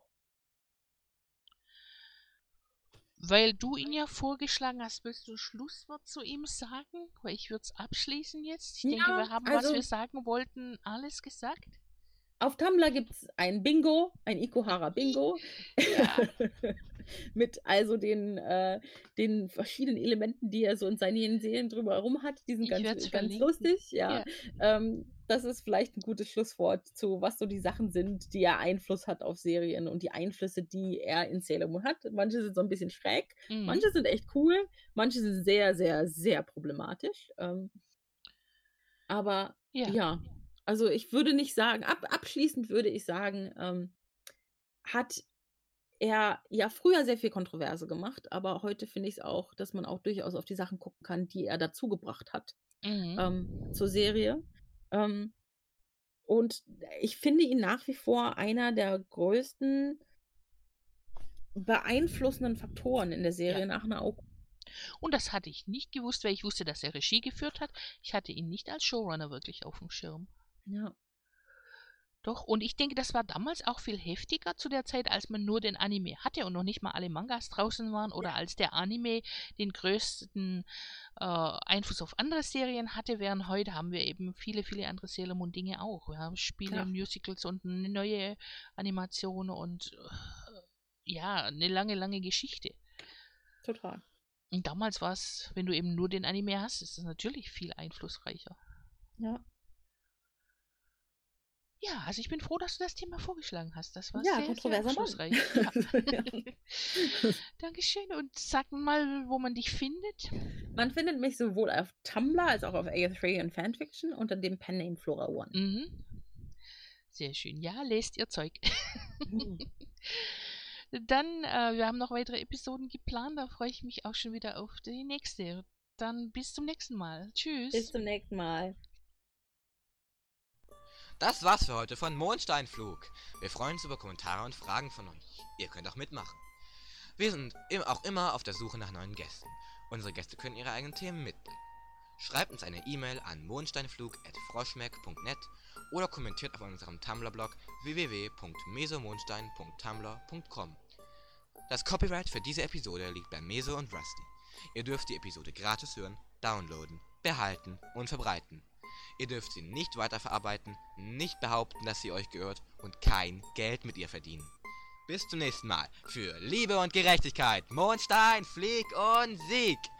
Weil du ihn ja vorgeschlagen hast, willst du ein Schlusswort zu ihm sagen? Weil ich würde es abschließen jetzt. Ich Ja, denke, wir haben, also- was wir sagen wollten, alles gesagt. Auf Tumblr gibt es ein Bingo, ein Ikuhara-Bingo. Ja. Mit also den, äh, den verschiedenen Elementen, die er so in seinen Serien drüber herum hat. Die sind Ich ganz, werd's ganz verlinken. lustig, ja. Ja. Ähm, das ist vielleicht ein gutes Schlusswort zu, was so die Sachen sind, die er Einfluss hat auf Serien und die Einflüsse, die er in Sailor Moon hat. Manche sind so ein bisschen schräg, Mhm. manche sind echt cool, manche sind sehr, sehr, sehr problematisch. Ähm, aber Ja. ja, also ich würde nicht sagen, ab, abschließend würde ich sagen, ähm, hat er ja früher sehr viel Kontroverse gemacht, aber heute finde ich es auch, dass man auch durchaus auf die Sachen gucken kann, die er dazu gebracht hat Mhm. ähm, zur Serie. Ähm, und ich finde ihn nach wie vor einer der größten beeinflussenden Faktoren in der Serie Ja. nach Naoko. Und das hatte ich nicht gewusst, weil ich wusste, dass er Regie geführt hat. Ich hatte ihn nicht als Showrunner wirklich auf dem Schirm. Ja. Doch, und ich denke, das war damals auch viel heftiger zu der Zeit, als man nur den Anime hatte und noch nicht mal alle Mangas draußen waren oder als der Anime den größten äh, Einfluss auf andere Serien hatte, während heute haben wir eben viele, viele andere Sailor Moon Dinge auch. Wir haben Spiele, Ja. Musicals und eine neue Animation und äh, ja, eine lange, lange Geschichte. Total. Und damals war es, wenn du eben nur den Anime hast, ist es natürlich viel einflussreicher. Ja. Ja, also ich bin froh, dass du das Thema vorgeschlagen hast. Das war Ja, sehr, sehr kontroverser Mann. aufschlussreich. Ja. Ja. Dankeschön und sag mal, wo man dich findet. Man findet mich sowohl auf Tumblr als auch auf A S drei und Fanfiction unter dem Penname Flora One. Mhm. Sehr schön. Ja, lest ihr Zeug. Mhm. Dann, äh, wir haben noch weitere Episoden geplant. Da freue ich mich auch schon wieder auf die nächste. Dann bis zum nächsten Mal. Tschüss. Bis zum nächsten Mal. Das war's für heute von Mondsteinflug. Wir freuen uns über Kommentare und Fragen von euch. Ihr könnt auch mitmachen. Wir sind im- auch immer auf der Suche nach neuen Gästen. Unsere Gäste können ihre eigenen Themen mitbringen. Schreibt uns eine E-Mail an mondsteinflug at froschmeck punkt net oder kommentiert auf unserem Tumblr-Blog w w w punkt mesomondstein punkt tumblr punkt com. Das Copyright für diese Episode liegt bei Meso und Rusty. Ihr dürft die Episode gratis hören, downloaden, behalten und verbreiten. Ihr dürft sie nicht weiterverarbeiten, nicht behaupten, dass sie euch gehört und kein Geld mit ihr verdienen. Bis zum nächsten Mal. Für Liebe und Gerechtigkeit, Mondstein, Flieg und Sieg!